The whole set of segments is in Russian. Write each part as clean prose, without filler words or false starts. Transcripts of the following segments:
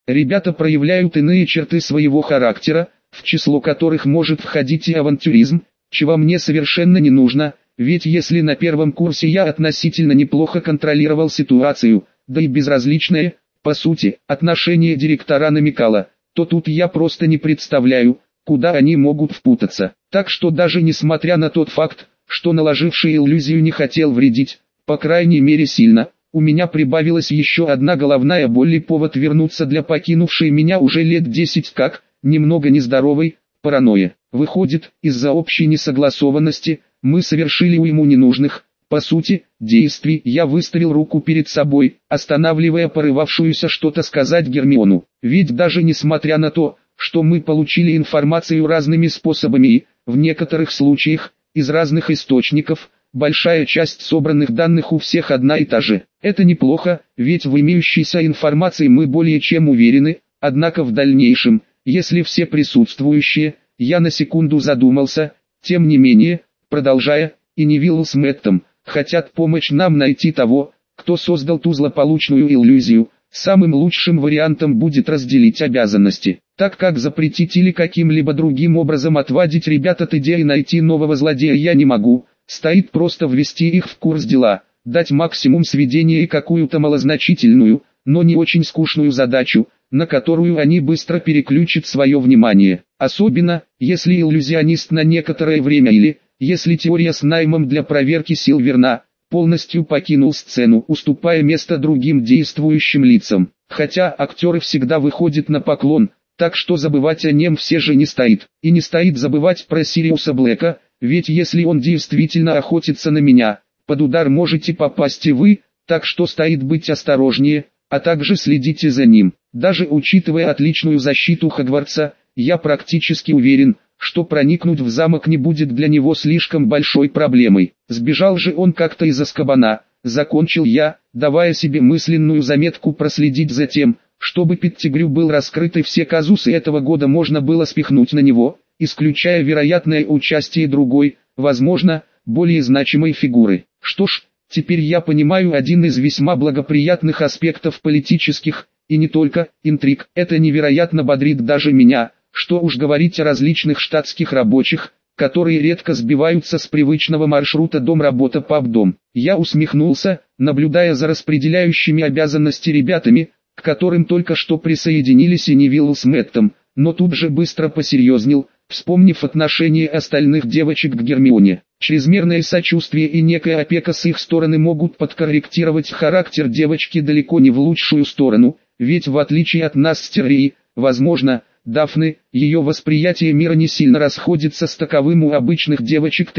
Ребята проявляют иные черты своего характера, в число которых может входить и авантюризм, чего мне совершенно не нужно, ведь если на первом курсе я относительно неплохо контролировал ситуацию, да и безразличное, по сути, отношение директора намекало, то тут я просто не представляю, куда они могут впутаться. Так что даже несмотря на тот факт, что наложивший иллюзию не хотел вредить, по крайней мере сильно, у меня прибавилась еще одна головная боль и повод вернуться для покинувшей меня уже лет 10 как, немного нездоровой, паранойи. Выходит, из-за общей несогласованности, мы совершили уйму ненужных, по сути, действий. Я выставил руку перед собой, останавливая порывавшуюся что-то сказать Гермиону. Ведь даже несмотря на то, что мы получили информацию разными способами и, в некоторых случаях, из разных источников, большая часть собранных данных у всех одна и та же. Это неплохо, ведь в имеющейся информации мы более чем уверены, однако в дальнейшем, если все присутствующие, я на секунду задумался, тем не менее, продолжая, и Невилл с Мэттом, хотят помочь нам найти того, кто создал ту злополучную иллюзию, самым лучшим вариантом будет разделить обязанности, так как запретить или каким-либо другим образом отвадить ребят от идеи найти нового злодея я не могу, стоит просто ввести их в курс дела, дать максимум сведения и какую-то малозначительную, но не очень скучную задачу, на которую они быстро переключат свое внимание, особенно, если иллюзионист на некоторое время или, если теория с наймом для проверки сил верна, полностью покинул сцену, уступая место другим действующим лицам. Хотя актеры всегда выходят на поклон, так что забывать о нем все же не стоит. И не стоит забывать про Сириуса Блэка, ведь если он действительно охотится на меня, под удар можете попасть и вы, так что стоит быть осторожнее, а также следите за ним. Даже учитывая отличную защиту Хогвартса, я практически уверен, что проникнуть в замок не будет для него слишком большой проблемой. Сбежал же он как-то из Азкабана, закончил я, давая себе мысленную заметку проследить за тем, чтобы Петтигрю был раскрыт и все казусы этого года можно было спихнуть на него, исключая вероятное участие другой, возможно, более значимой фигуры. Что ж, теперь я понимаю один из весьма благоприятных аспектов политических, и не только, интриг. Это невероятно бодрит даже меня. Что уж говорить о различных штатских рабочих, которые редко сбиваются с привычного маршрута дом-работа-паб-дом. Я усмехнулся, наблюдая за распределяющими обязанности ребятами, к которым только что присоединились и Невилл с Мэттом, но тут же быстро посерьезнел, вспомнив отношение остальных девочек к Гермионе. Чрезмерное сочувствие и некая опека с их стороны могут подкорректировать характер девочки далеко не в лучшую сторону, ведь в отличие от нас с Террией, возможно, Дафны, ее восприятие мира не сильно расходится с таковым у обычных девочек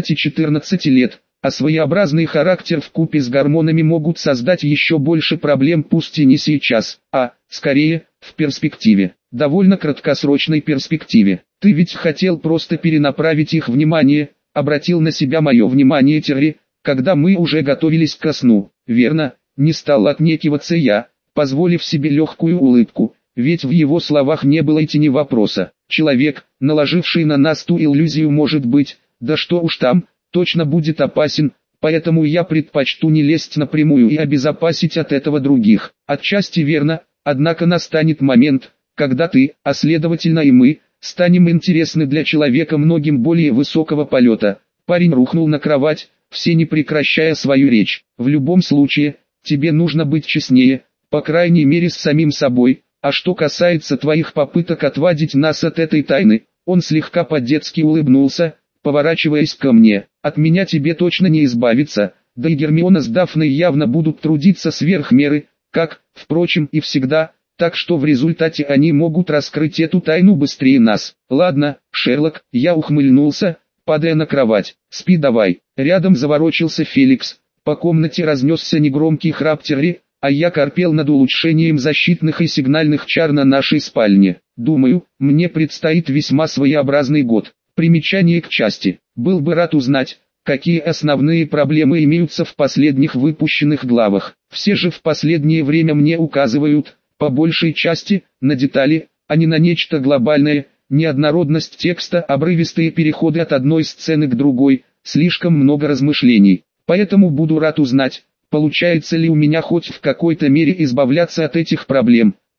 13-14 лет, а своеобразный характер вкупе с гормонами могут создать еще больше проблем, пусть и не сейчас, а, скорее, в перспективе, довольно краткосрочной перспективе. Ты ведь хотел просто перенаправить их внимание, обратил на себя мое внимание Терри, когда мы уже готовились ко сну, верно, не стал отнекиваться я, позволив себе легкую улыбку. Ведь в его словах не было и тени вопроса. Человек, наложивший на нас ту иллюзию, может быть, да что уж там, точно будет опасен, поэтому я предпочту не лезть напрямую и обезопасить от этого других. Отчасти верно, однако настанет момент, когда ты, а следовательно и мы, станем интересны для человека многим более высокого полета. Парень рухнул на кровать, все не прекращая свою речь. В любом случае, тебе нужно быть честнее, по крайней мере с самим собой. А что касается твоих попыток отвадить нас от этой тайны, он слегка по-детски улыбнулся, поворачиваясь ко мне. От меня тебе точно не избавиться, да и Гермиона с Дафной явно будут трудиться сверх меры, как, впрочем, и всегда, так что в результате они могут раскрыть эту тайну быстрее нас. Ладно, Шерлок, я ухмыльнулся, падая на кровать. Спи давай. Рядом заворочился Феликс, по комнате разнесся негромкий храп Терри, а я корпел над улучшением защитных и сигнальных чар на нашей спальне. Думаю, мне предстоит весьма своеобразный год. Примечание к части. Был бы рад узнать, какие основные проблемы имеются в последних выпущенных главах. Все же в последнее время мне указывают, по большей части, на детали, а не на нечто глобальное, неоднородность текста, обрывистые переходы от одной сцены к другой, слишком много размышлений. Поэтому буду рад узнать, получается ли у меня хоть в какой-то мере избавляться от этих проблем,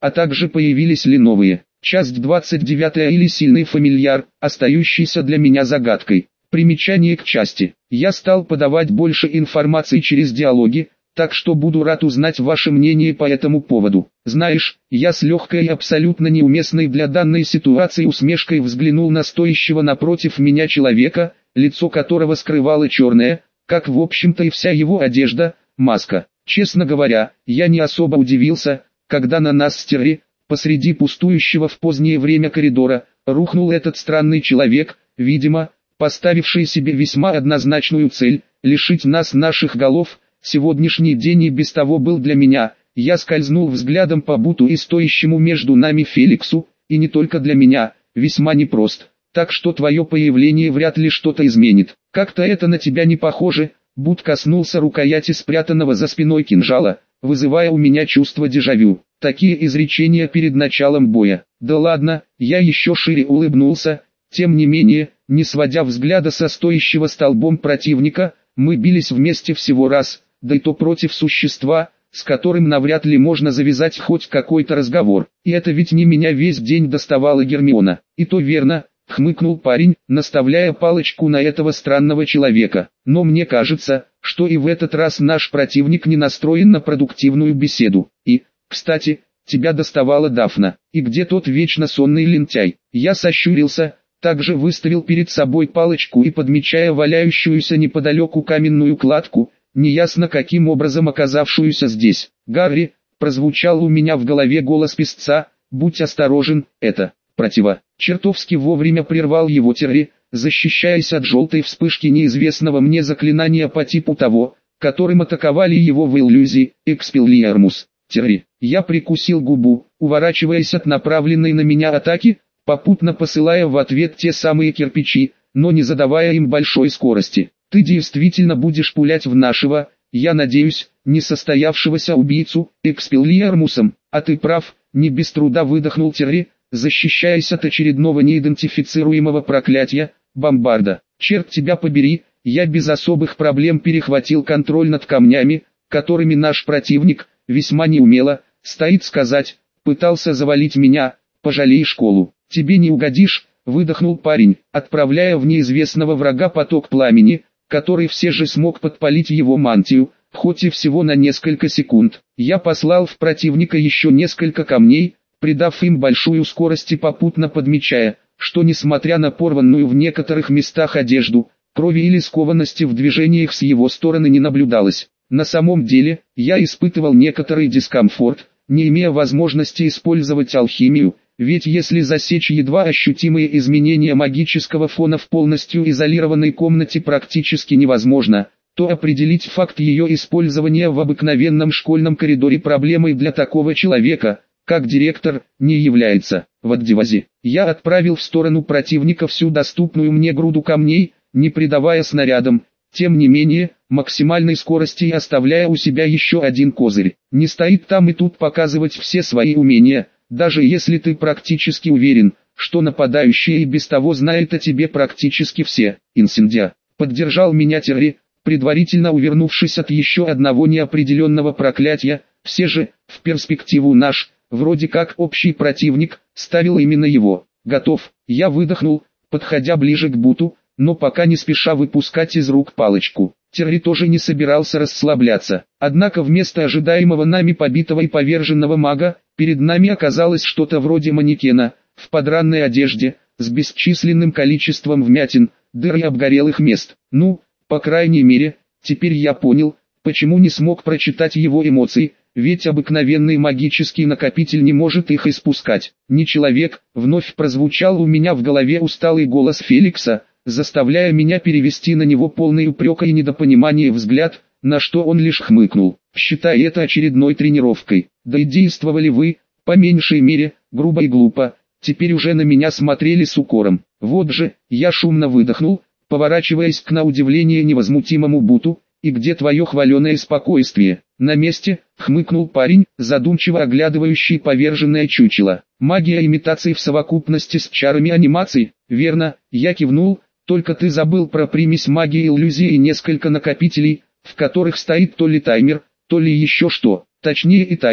а также появились ли новые. Часть 29 или сильный фамильяр, остающийся для меня загадкой. Примечание к части. Я стал подавать больше информации через диалоги, так что буду рад узнать ваше мнение по этому поводу. Знаешь, я с легкой и абсолютно неуместной для данной ситуации усмешкой взглянул на стоящего напротив меня человека, лицо которого скрывало черное, как в общем-то и вся его одежда, маска. Честно говоря, я не особо удивился, когда на нас с Терри, посреди пустующего в позднее время коридора, рухнул этот странный человек, видимо, поставивший себе весьма однозначную цель – лишить нас наших голов. Сегодняшний день и без того был для меня. Я скользнул взглядом по Буту и стоящему между нами Феликсу, и не только для меня, весьма непрост. Так что твое появление вряд ли что-то изменит. Как-то это на тебя не похоже. Бут коснулся рукояти спрятанного за спиной кинжала, вызывая у меня чувство дежавю. Такие изречения перед началом боя. Да ладно, я еще шире улыбнулся. Тем не менее, не сводя взгляда со стоящего столбом противника, мы бились вместе всего раз, да и то против существа, с которым навряд ли можно завязать хоть какой-то разговор. И это ведь не меня весь день доставала Гермиона. И то верно, хмыкнул парень, наставляя палочку на этого странного человека. Но мне кажется, что и в этот раз наш противник не настроен на продуктивную беседу. И, кстати, тебя доставала Дафна. И где тот вечно сонный лентяй? Я сощурился, также выставил перед собой палочку и, подмечая валяющуюся неподалеку каменную кладку, неясно каким образом оказавшуюся здесь. «Гарри», прозвучал у меня в голове голос песца, «будь осторожен, это противо». Чертовски вовремя прервал его Терри, защищаясь от желтой вспышки неизвестного мне заклинания по типу того, которым атаковали его в иллюзии, Экспеллиармус. Терри. Я прикусил губу, уворачиваясь от направленной на меня атаки, попутно посылая в ответ те самые кирпичи, но не задавая им большой скорости. Ты действительно будешь пулять в нашего, я надеюсь, несостоявшегося убийцу, Экспеллиармусом, а ты прав, не без труда выдохнул Терри, защищаясь от очередного неидентифицируемого проклятия, бомбарда. Черт тебя побери, я без особых проблем перехватил контроль над камнями, которыми наш противник, весьма неумело, стоит сказать, пытался завалить меня, пожалей школу. Тебе не угодишь, выдохнул парень, отправляя в неизвестного врага поток пламени, который все же смог подпалить его мантию, хоть и всего на несколько секунд. Я послал в противника еще несколько камней, придав им большую скорость и попутно подмечая, что несмотря на порванную в некоторых местах одежду, крови или скованности в движениях с его стороны не наблюдалось. На самом деле, я испытывал некоторый дискомфорт, не имея возможности использовать алхимию, ведь если засечь едва ощутимые изменения магического фона в полностью изолированной комнате практически невозможно, то определить факт ее использования в обыкновенном школьном коридоре проблемой для такого человека, как директор, не является. В отдевазе я отправил в сторону противника всю доступную мне груду камней, не придавая снарядам, тем не менее, максимальной скорости и оставляя у себя еще один козырь. Не стоит там и тут показывать все свои умения, даже если ты практически уверен, что нападающие и без того знают о тебе практически все. Инсендия. Поддержал меня Терри, предварительно увернувшись от еще одного неопределенного проклятия. Все же, в перспективу наш, вроде как общий противник, ставил именно его. Готов. Я выдохнул, подходя ближе к Буту, но пока не спеша выпускать из рук палочку. Терри тоже не собирался расслабляться. Однако вместо ожидаемого нами побитого и поверженного мага, перед нами оказалось что-то вроде манекена, в подранной одежде, с бесчисленным количеством вмятин, дыр и обгорелых мест. Ну, по крайней мере, теперь я понял, почему не смог прочитать его эмоций, ведь обыкновенный магический накопитель не может их испускать. Не человек, вновь прозвучал у меня в голове усталый голос Феликса, заставляя меня перевести на него полный упрека и недопонимания взгляд, на что он лишь хмыкнул. Считай это очередной тренировкой. Да и действовали вы, по меньшей мере, грубо и глупо. Теперь уже на меня смотрели с укором. Вот же, я шумно выдохнул, поворачиваясь к на удивление невозмутимому Буту. И где твое хваленое спокойствие? На месте, хмыкнул парень, задумчиво оглядывающий поверженное чучело. Магия имитации в совокупности с чарами анимации, верно, я кивнул. Только ты забыл про примесь магии иллюзии и несколько накопителей, в которых стоит то ли таймер, то ли еще что. Точнее и таймер,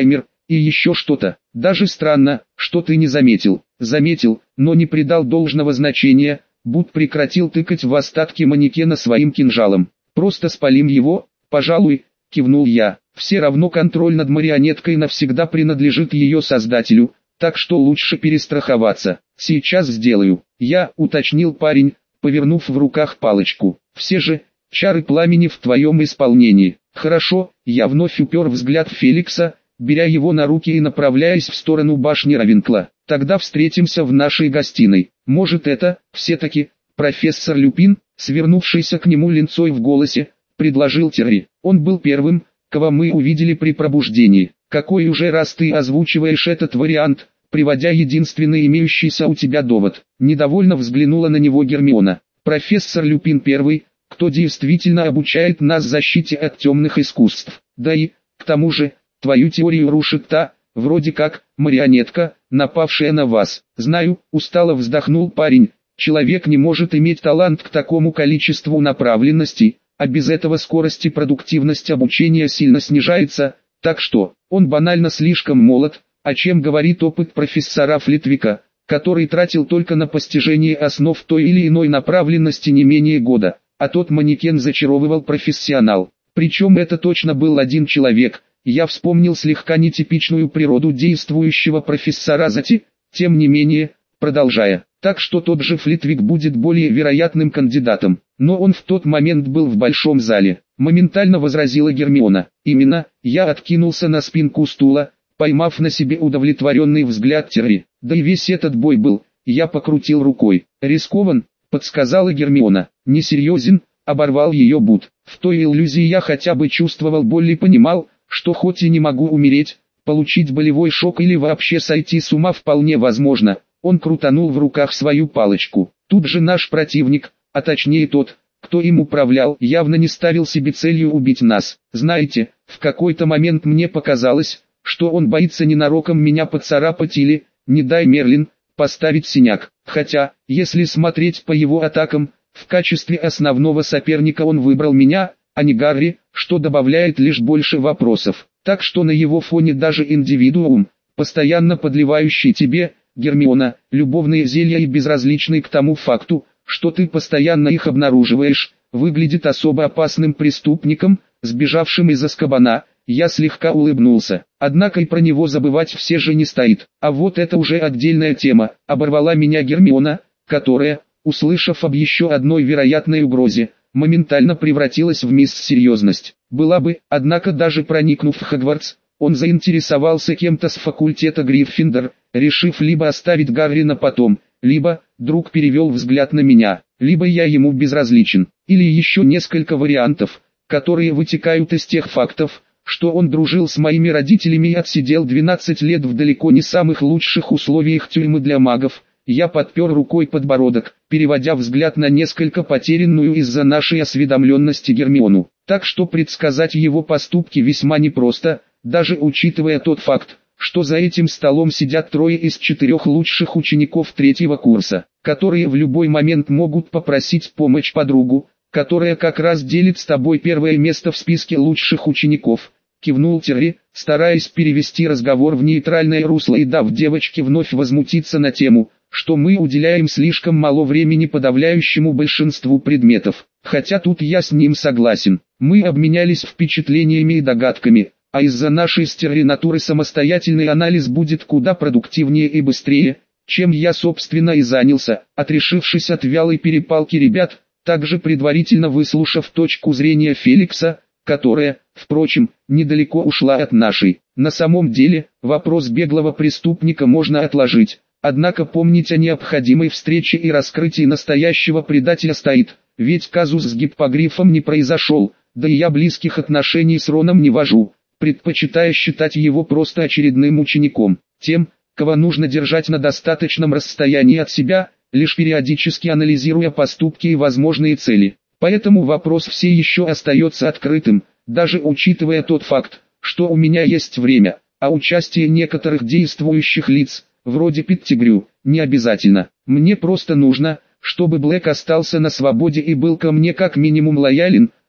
и еще что-то. Даже странно, что ты не заметил. Заметил, но не придал должного значения. Буд прекратил тыкать в остатки манекена своим кинжалом. Просто спалим его, пожалуй, кивнул я. Все равно контроль над марионеткой навсегда принадлежит ее создателю, так что лучше перестраховаться. Сейчас сделаю. Я, уточнил парень, повернув в руках палочку. Все же, чары пламени в твоем исполнении. Хорошо, я вновь упер взгляд в Феликса, беря его на руки и направляясь в сторону башни Равенкла. Тогда встретимся в нашей гостиной. Может это, все-таки, профессор Люпин, свернувшийся к нему линцой в голосе, предложил Терри. Он был первым, кого мы увидели при пробуждении. Какой уже раз ты озвучиваешь этот вариант, приводя единственный имеющийся у тебя довод? Недовольно взглянула на него Гермиона. Профессор Люпин первый, кто действительно обучает нас защите от темных искусств. Да и, к тому же, твою теорию рушит та, вроде как, марионетка, напавшая на вас. Знаю, устало вздохнул парень, человек не может иметь талант к такому количеству направленностей, а без этого скорость и продуктивность обучения сильно снижается, так что, он банально слишком молод, о чем говорит опыт профессора Флитвика, который тратил только на постижение основ той или иной направленности не менее года, а тот манекен зачаровывал профессионал. Причем это точно был один человек. Я вспомнил слегка нетипичную природу действующего профессора Зати, тем не менее, продолжая. Так что тот же Флитвик будет более вероятным кандидатом. Но он в тот момент был в большом зале. Моментально возразила Гермиона. Именно, я откинулся на спинку стула, поймав на себе удовлетворенный взгляд Терри. Да и весь этот бой был, я покрутил рукой. Рискован, подсказала Гермиона. Несерьезен, оборвал ее Буд. В той иллюзии я хотя бы чувствовал боль и понимал, что хоть и не могу умереть, получить болевой шок или вообще сойти с ума вполне возможно. Он крутанул в руках свою палочку. Тут же наш противник, а точнее тот, кто им управлял, явно не ставил себе целью убить нас. Знаете, в какой-то момент мне показалось, что он боится ненароком меня поцарапать или, не дай Мерлин, поставить синяк. Хотя, если смотреть по его атакам, в качестве основного соперника он выбрал меня, а не Гарри, что добавляет лишь больше вопросов. Так что на его фоне даже индивидуум, постоянно подливающий тебе, Гермиона, любовные зелья и безразличный к тому факту, что ты постоянно их обнаруживаешь, выглядит особо опасным преступником, сбежавшим из Азкабана. Я слегка улыбнулся, однако и про него забывать все же не стоит. А вот это уже отдельная тема, оборвала меня Гермиона, которая, услышав об еще одной вероятной угрозе, моментально превратилась в мисс Серьезность. Была бы, однако даже проникнув в Хогвартс, он заинтересовался кем-то с факультета Гриффиндор, решив либо оставить Гарри на потом, либо, друг перевел взгляд на меня, либо я ему безразличен, или еще несколько вариантов, которые вытекают из тех фактов, что он дружил с моими родителями и отсидел 12 лет в далеко не самых лучших условиях тюрьмы для магов. Я подпер рукой подбородок, переводя взгляд на несколько потерянную из-за нашей осведомленности Гермиону. Так что предсказать его поступки весьма непросто, даже учитывая тот факт, что за этим столом сидят 3 из 4 лучших учеников 3-го курса, которые в любой момент могут попросить помощь подругу, которая как раз делит с тобой первое место в списке лучших учеников. Кивнул Терри, стараясь перевести разговор в нейтральное русло и дав девочке вновь возмутиться на тему, что мы уделяем слишком мало времени подавляющему большинству предметов. Хотя тут я с ним согласен. Мы обменялись впечатлениями и догадками, а из-за нашей с Терри натуры самостоятельный анализ будет куда продуктивнее и быстрее, чем я собственно и занялся, отрешившись от вялой перепалки ребят, также предварительно выслушав точку зрения Феликса, которая, впрочем, недалеко ушла от нашей. На самом деле, вопрос беглого преступника можно отложить, однако помнить о необходимой встрече и раскрытии настоящего предателя стоит, ведь казус с гиппогрифом не произошел, да и я близких отношений с Роном не вожу, предпочитая считать его просто очередным учеником, тем, кого нужно держать на достаточном расстоянии от себя, лишь периодически анализируя поступки и возможные цели. Поэтому вопрос все еще остается открытым, даже учитывая тот факт, что у меня есть время, а участие некоторых действующих лиц, вроде Петтигрю, не обязательно. Мне просто нужно, чтобы Блэк остался на свободе и был ко мне как минимум лоялен,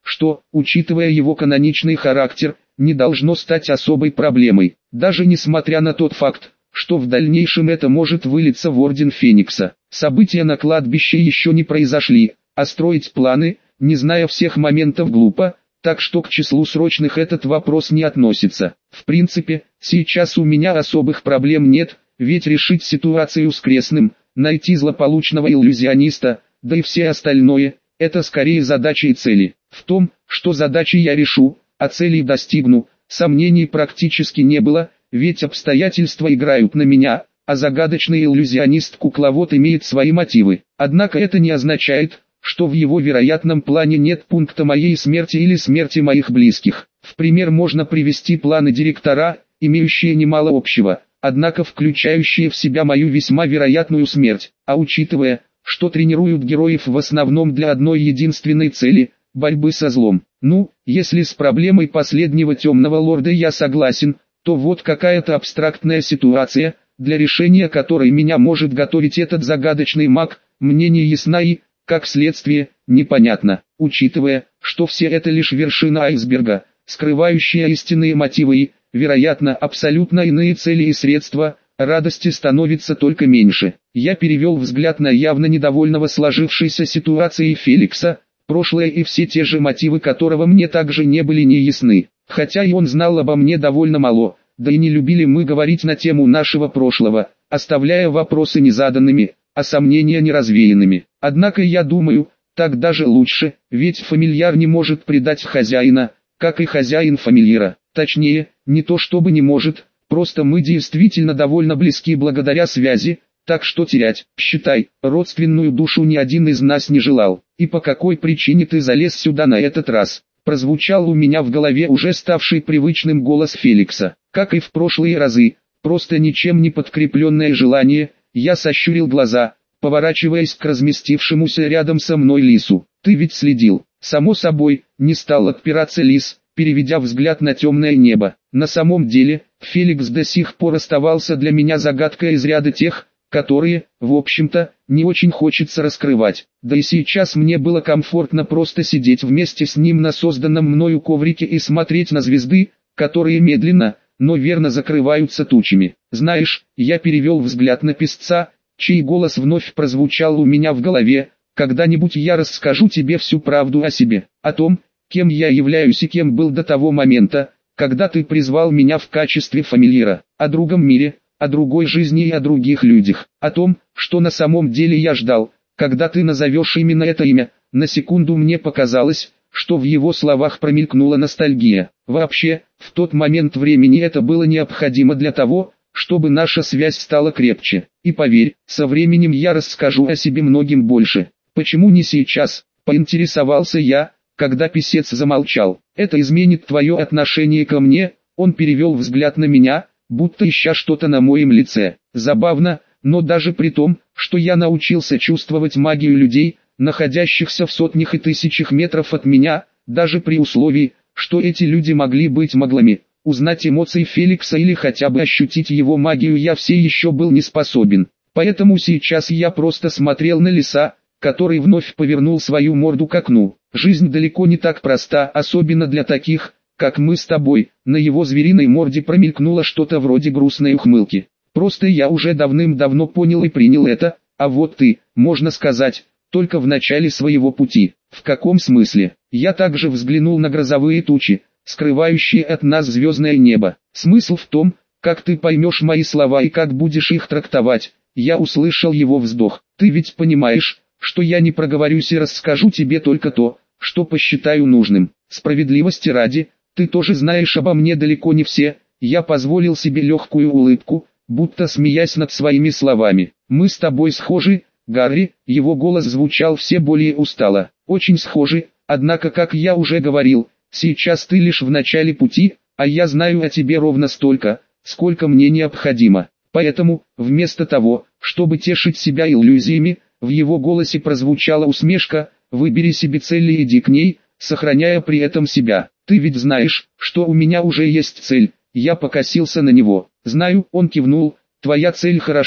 что, учитывая его каноничный характер, не должно стать особой проблемой, даже несмотря на тот факт, что в дальнейшем это может вылиться в Орден Феникса. События на кладбище еще не произошли, а строить планы, не зная всех моментов, глупо, так что к числу срочных этот вопрос не относится. В принципе, сейчас у меня особых проблем нет, ведь решить ситуацию с крестным, найти злополучного иллюзиониста, да и все остальное, это скорее задачи и цели. В том, что задачи я решу, а целей достигну, сомнений практически не было, ведь обстоятельства играют на меня, а загадочный иллюзионист-кукловод имеет свои мотивы. Однако это не означает, что в его вероятном плане нет пункта моей смерти или смерти моих близких. В пример можно привести планы директора, имеющие немало общего, однако включающие в себя мою весьма вероятную смерть, а учитывая, что тренируют героев в основном для одной единственной цели – борьбы со злом. Ну, если с проблемой последнего темного лорда я согласен, то вот какая-то абстрактная ситуация, для решения которой меня может готовить этот загадочный маг, мне не ясна и, как следствие, непонятно, учитывая, что все это лишь вершина айсберга, скрывающая истинные мотивы и, вероятно, абсолютно иные цели и средства, радости становится только меньше. Я перевел взгляд на явно недовольного сложившейся ситуацией Феликса, прошлое и все те же мотивы которого мне также не были неясны. Хотя и он знал обо мне довольно мало, да и не любили мы говорить на тему нашего прошлого, оставляя вопросы незаданными, а сомнения неразвеянными. Однако я думаю, так даже лучше, ведь фамильяр не может предать хозяина, как и хозяин фамильяра. Точнее, не то чтобы не может, просто мы действительно довольно близки благодаря связи, так что терять, считай, родственную душу ни один из нас не желал. И по какой причине ты залез сюда на этот раз? Прозвучал у меня в голове уже ставший привычным голос Феликса. Как и в прошлые разы, просто ничем не подкрепленное желание, я сощурил глаза, поворачиваясь к разместившемуся рядом со мной лису. Ты ведь следил? Само собой, не стал отпираться лис, переведя взгляд на темное небо. На самом деле, Феликс до сих пор оставался для меня загадкой из ряда тех, которые, в общем-то, не очень хочется раскрывать. Да и сейчас мне было комфортно просто сидеть вместе с ним на созданном мною коврике и смотреть на звезды, которые медленно, но верно закрываются тучами. Знаешь, я перевел взгляд на песца, чей голос вновь прозвучал у меня в голове. Когда-нибудь я расскажу тебе всю правду о себе, о том, кем я являюсь и кем был до того момента, когда ты призвал меня в качестве фамильяра, о другом мире, о другой жизни и о других людях, о том, что на самом деле я ждал, когда ты назовешь именно это имя. На секунду мне показалось, что в его словах промелькнула ностальгия. Вообще, в тот момент времени это было необходимо для того, чтобы наша связь стала крепче. И поверь, со временем я расскажу о себе многим больше. Почему не сейчас? Поинтересовался я, когда писец замолчал. Это изменит твое отношение ко мне? Он перевел взгляд на меня, будто ища что-то на моем лице. Забавно, но даже при том, что я научился чувствовать магию людей, находящихся в сотнях и тысячах метров от меня, даже при условии, что эти люди могли быть маглами, узнать эмоции Феликса или хотя бы ощутить его магию я все еще был не способен. Поэтому сейчас я просто смотрел на лиса, который вновь повернул свою морду к окну. Жизнь далеко не так проста, особенно для таких, как мы с тобой. На его звериной морде промелькнуло что-то вроде грустной ухмылки. Просто я уже давным-давно понял и принял это, а вот ты, можно сказать, только в начале своего пути. В каком смысле? Я также взглянул на грозовые тучи, скрывающие от нас звездное небо. Смысл в том, как ты поймешь мои слова и как будешь их трактовать. Я услышал его вздох. Ты ведь понимаешь, что я не проговорюсь и расскажу тебе только то, что посчитаю нужным. Справедливости ради, ты тоже знаешь обо мне далеко не все. Я позволил себе легкую улыбку, будто смеясь над своими словами. Мы с тобой схожи, Гарри. Его голос звучал все более устало. Очень схожи, однако, как я уже говорил, сейчас ты лишь в начале пути, а я знаю о тебе ровно столько, сколько мне необходимо. Поэтому, вместо того, чтобы тешить себя иллюзиями, в его голосе прозвучала усмешка: выбери себе цель и иди к ней, сохраняя при этом себя. Ты ведь знаешь, что у меня уже есть цель. Я покосился на него. Знаю, он кивнул. Твоя цель хороша,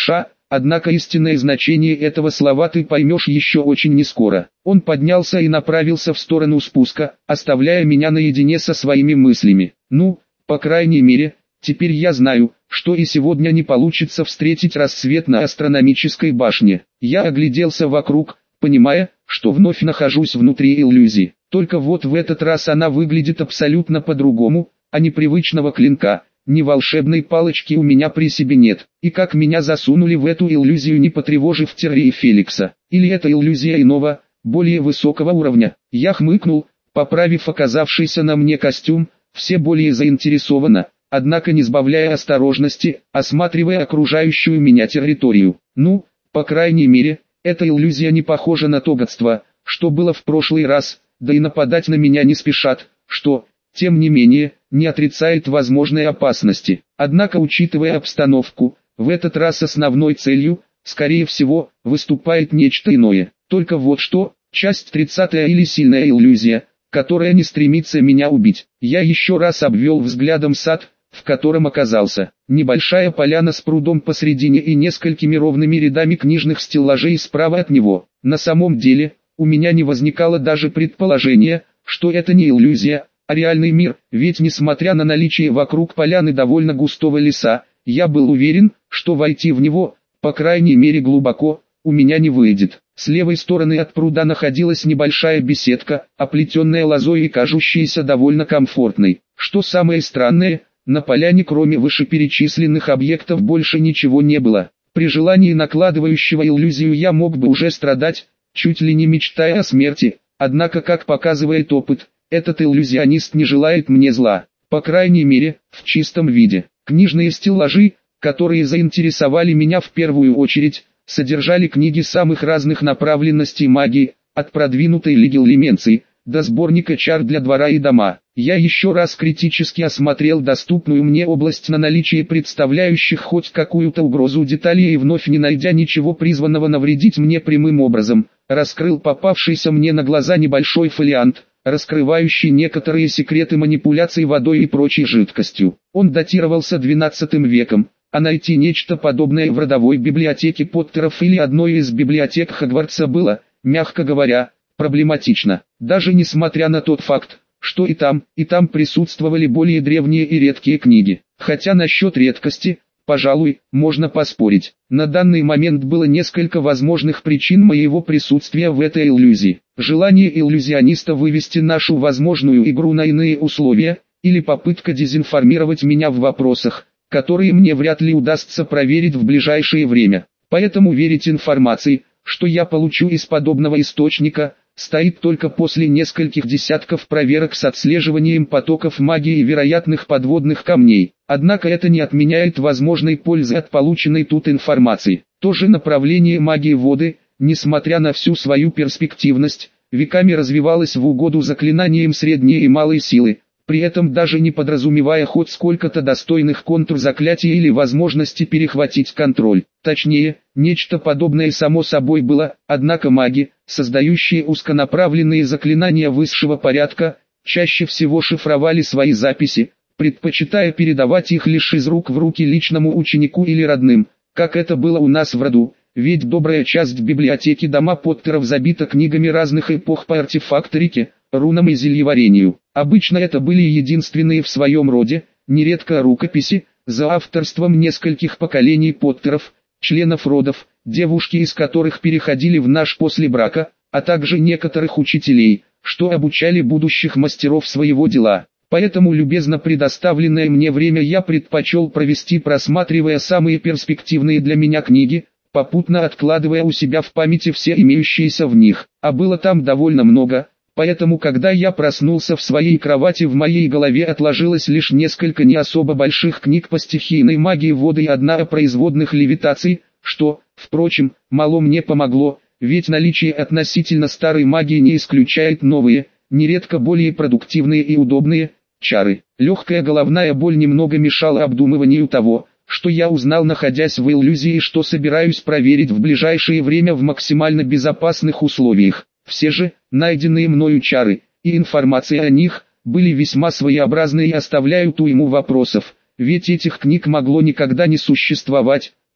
однако истинное значение этого слова ты поймешь еще очень нескоро. Он поднялся и направился в сторону спуска, оставляя меня наедине со своими мыслями. Ну, по крайней мере, теперь я знаю, что и сегодня не получится встретить рассвет на астрономической башне. Я огляделся вокруг, понимая, что вновь нахожусь внутри иллюзии. Только вот в этот раз она выглядит абсолютно по-другому, а ни привычного клинка, ни волшебной палочки у меня при себе нет. И как меня засунули в эту иллюзию, не потревожив Терри и Феликса? Или это иллюзия иного, более высокого уровня? Я хмыкнул, поправив оказавшийся на мне костюм, все более заинтересованно, однако не сбавляя осторожности, осматривая окружающую меня территорию. Ну, по крайней мере, эта иллюзия не похожа на то гадство, что было в прошлый раз, да и нападать на меня не спешат, что, тем не менее, не отрицает возможной опасности. Однако, учитывая обстановку, в этот раз основной целью, скорее всего, выступает нечто иное. Только вот что, часть 30-я или сильная иллюзия, которая не стремится меня убить. Я еще раз обвел взглядом сад, в котором оказался. Небольшая поляна с прудом посредине и несколькими ровными рядами книжных стеллажей справа от него. На самом деле, у меня не возникало даже предположения, что это не иллюзия, а реальный мир, ведь несмотря на наличие вокруг поляны довольно густого леса, я был уверен, что войти в него, по крайней мере глубоко, у меня не выйдет. С левой стороны от пруда находилась небольшая беседка, оплетенная лозой и кажущаяся довольно комфортной. Что самое странное, на поляне кроме вышеперечисленных объектов больше ничего не было. При желании накладывающего иллюзию я мог бы уже страдать, чуть ли не мечтая о смерти, однако, как показывает опыт, этот иллюзионист не желает мне зла, по крайней мере, в чистом виде. Книжные стеллажи, которые заинтересовали меня в первую очередь, содержали книги самых разных направленностей магии, от продвинутой легилименции до сборника чар для двора и дома. Я еще раз критически осмотрел доступную мне область на наличие представляющих хоть какую-то угрозу деталей и вновь не найдя ничего призванного навредить мне прямым образом, раскрыл попавшийся мне на глаза небольшой фолиант, раскрывающий некоторые секреты манипуляций водой и прочей жидкостью. Он датировался XII веком, а найти нечто подобное в родовой библиотеке Поттеров или одной из библиотек Хогвартса было, мягко говоря, проблематично. Даже несмотря на тот факт, что и там присутствовали более древние и редкие книги. Хотя насчет редкости, пожалуй, можно поспорить. На данный момент было несколько возможных причин моего присутствия в этой иллюзии. Желание иллюзиониста вывести нашу возможную игру на иные условия, или попытка дезинформировать меня в вопросах, которые мне вряд ли удастся проверить в ближайшее время. Поэтому верить информации, что я получу из подобного источника, стоит только после нескольких десятков проверок с отслеживанием потоков магии и вероятных подводных камней. Однако это не отменяет возможной пользы от полученной тут информации. То же направление магии воды, несмотря на всю свою перспективность, веками развивалось в угоду заклинаниям средней и малой силы, при этом даже не подразумевая хоть сколько-то достойных контрзаклятий или возможности перехватить контроль. Точнее, нечто подобное само собой было, однако маги, создающие узконаправленные заклинания высшего порядка, чаще всего шифровали свои записи, предпочитая передавать их лишь из рук в руки личному ученику или родным, как это было у нас в роду. Ведь добрая часть библиотеки дома Поттеров забита книгами разных эпох по артефакторике, рунам и зельеварению. Обычно это были единственные в своем роде, нередко рукописи, за авторством нескольких поколений Поттеров, членов родов, девушки из которых переходили в наш после брака, а также некоторых учителей, что обучали будущих мастеров своего дела. Поэтому любезно предоставленное мне время я предпочел провести, просматривая самые перспективные для меня книги, попутно откладывая у себя в памяти все имеющиеся в них. А было там довольно много, поэтому когда я проснулся в своей кровати, в моей голове отложилось лишь несколько не особо больших книг по стихийной магии воды и одна о производных левитаций, что, впрочем, мало мне помогло, ведь наличие относительно старой магии не исключает новые, нередко более продуктивные и удобные, чары. Легкая головная боль немного мешала обдумыванию того, что я узнал, находясь в иллюзии, и что собираюсь проверить в ближайшее время в максимально безопасных условиях. Все же, найденные мною чары, и информация о них, были весьма своеобразны и оставляют уйму вопросов, ведь этих книг могло никогда не существовать,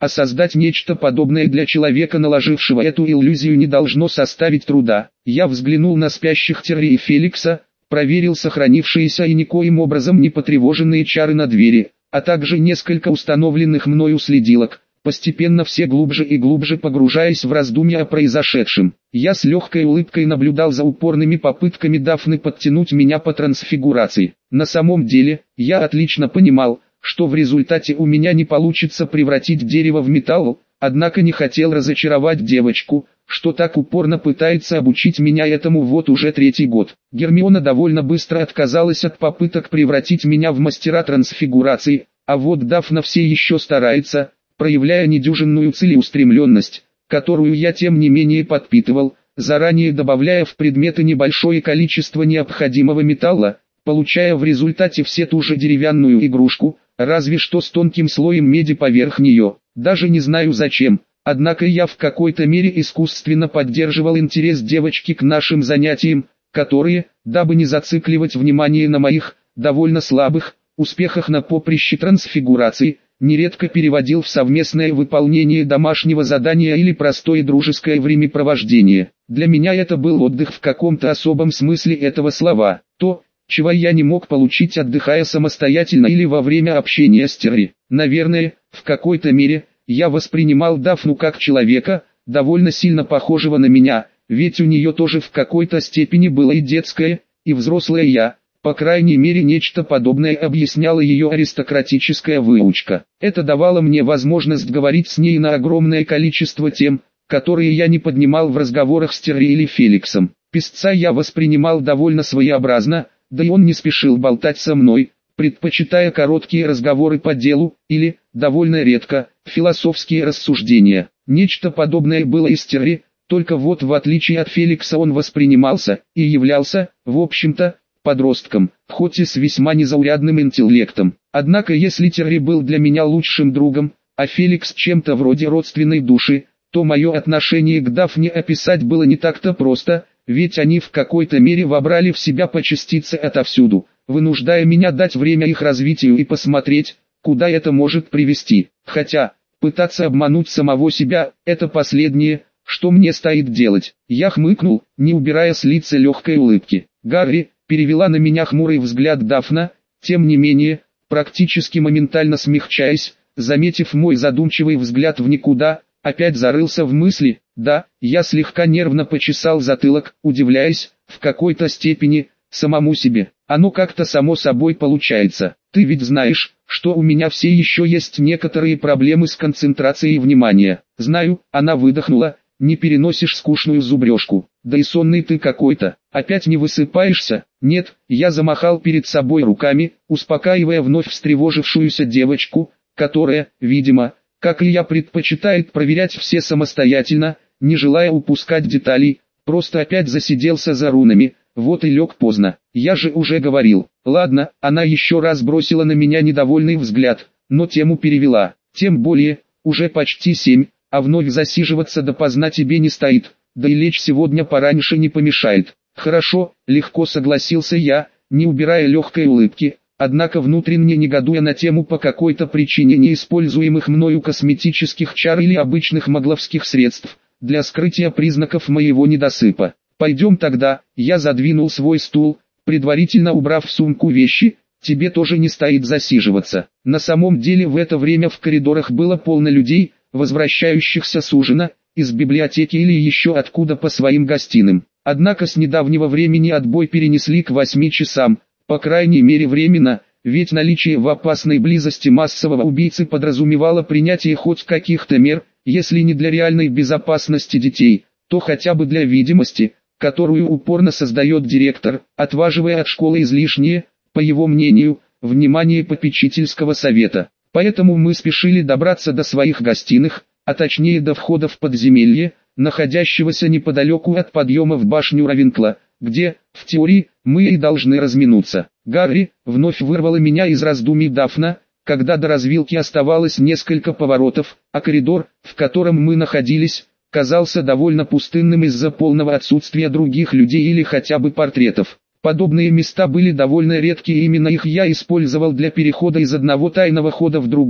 а создать нечто подобное для человека, наложившего эту иллюзию, не должно составить труда. Я взглянул на спящих Терри и Феликса, проверил сохранившиеся и никоим образом не потревоженные чары на двери, а также несколько установленных мною следилок, постепенно все глубже и глубже погружаясь в раздумья о произошедшем. Я с легкой улыбкой наблюдал за упорными попытками Дафны подтянуть меня по трансфигурации. На самом деле, я отлично понимал, что в результате у меня не получится превратить дерево в металл, однако не хотел разочаровать девочку, что так упорно пытается обучить меня этому вот уже 3-й год. Гермиона довольно быстро отказалась от попыток превратить меня в мастера трансфигурации, а вот Дафна все еще старается, проявляя недюжинную целеустремленность, которую я тем не менее подпитывал, заранее добавляя в предметы небольшое количество необходимого металла, получая в результате все ту же деревянную игрушку, разве что с тонким слоем меди поверх нее. Даже не знаю зачем, однако я в какой-то мере искусственно поддерживал интерес девочки к нашим занятиям, которые, дабы не зацикливать внимание на моих, довольно слабых, успехах на поприще трансфигурации, нередко переводил в совместное выполнение домашнего задания или простое дружеское времяпровождение. Для меня это был отдых в каком-то особом смысле этого слова, то, чего я не мог получить, отдыхая самостоятельно или во время общения с Терри. Наверное, в какой-то мере, я воспринимал Дафну как человека, довольно сильно похожего на меня, ведь у нее тоже в какой-то степени было и детское, и взрослое я. По крайней мере, нечто подобное объясняло ее аристократическая выучка. Это давало мне возможность говорить с ней на огромное количество тем, которые я не поднимал в разговорах с Терри или Феликсом. Песца я воспринимал довольно своеобразно, да и он не спешил болтать со мной, предпочитая короткие разговоры по делу, или, довольно редко, философские рассуждения. Нечто подобное было и с Терри, только вот в отличие от Феликса он воспринимался, и являлся, в общем-то, подростком, хоть и с весьма незаурядным интеллектом. Однако если Терри был для меня лучшим другом, а Феликс чем-то вроде родственной души, то мое отношение к Дафне описать было не так-то просто, ведь они в какой-то мере вобрали в себя по частице отовсюду, вынуждая меня дать время их развитию и посмотреть, куда это может привести. Хотя, пытаться обмануть самого себя – это последнее, что мне стоит делать. Я хмыкнул, не убирая с лица легкой улыбки. «Гарри», перевела на меня хмурый взгляд Дафна, тем не менее, практически моментально смягчаясь, заметив мой задумчивый взгляд в никуда, опять зарылся в мысли. Да, я слегка нервно почесал затылок, удивляясь, в какой-то степени, самому себе. Оно как-то само собой получается. Ты ведь знаешь, что у меня все еще есть некоторые проблемы с концентрацией внимания. Знаю, она выдохнула, не переносишь скучную зубрежку. Да и сонный ты какой-то. Опять не высыпаешься? Нет, я замахал перед собой руками, успокаивая вновь встревожившуюся девочку, которая, видимо, как и я, предпочитает проверять все самостоятельно, не желая упускать деталей, просто опять засиделся за рунами, вот и лег поздно. Я же уже говорил. Ладно, она еще раз бросила на меня недовольный взгляд, но тему перевела. Тем более, уже почти 7, а вновь засиживаться допоздна тебе не стоит, да и лечь сегодня пораньше не помешает. Хорошо, легко согласился я, не убирая легкой улыбки. Однако внутренне негодуя на тему по какой-то причине неиспользуемых мною косметических чар или обычных магловских средств, для скрытия признаков моего недосыпа. Пойдем тогда, я задвинул свой стул, предварительно убрав в сумку вещи, тебе тоже не стоит засиживаться. На самом деле в это время в коридорах было полно людей, возвращающихся с ужина, из библиотеки или еще откуда по своим гостиным. Однако с недавнего времени отбой перенесли к 8 часам. По крайней мере временно, ведь наличие в опасной близости массового убийцы подразумевало принятие хоть каких-то мер, если не для реальной безопасности детей, то хотя бы для видимости, которую упорно создает директор, отваживая от школы излишнее, по его мнению, внимание попечительского совета. Поэтому мы спешили добраться до своих гостиных, а точнее до входа в подземелье, находящегося неподалеку от подъема в башню Равенкла, где, в теории, мы и должны разминуться. Гарри, вновь вырвала меня из раздумий Дафна, когда до развилки оставалось несколько поворотов, а коридор, в котором мы находились, казался довольно пустынным из-за полного отсутствия других людей или хотя бы портретов. Подобные места были довольно редкие, и именно их я использовал для перехода из одного тайного хода в другой,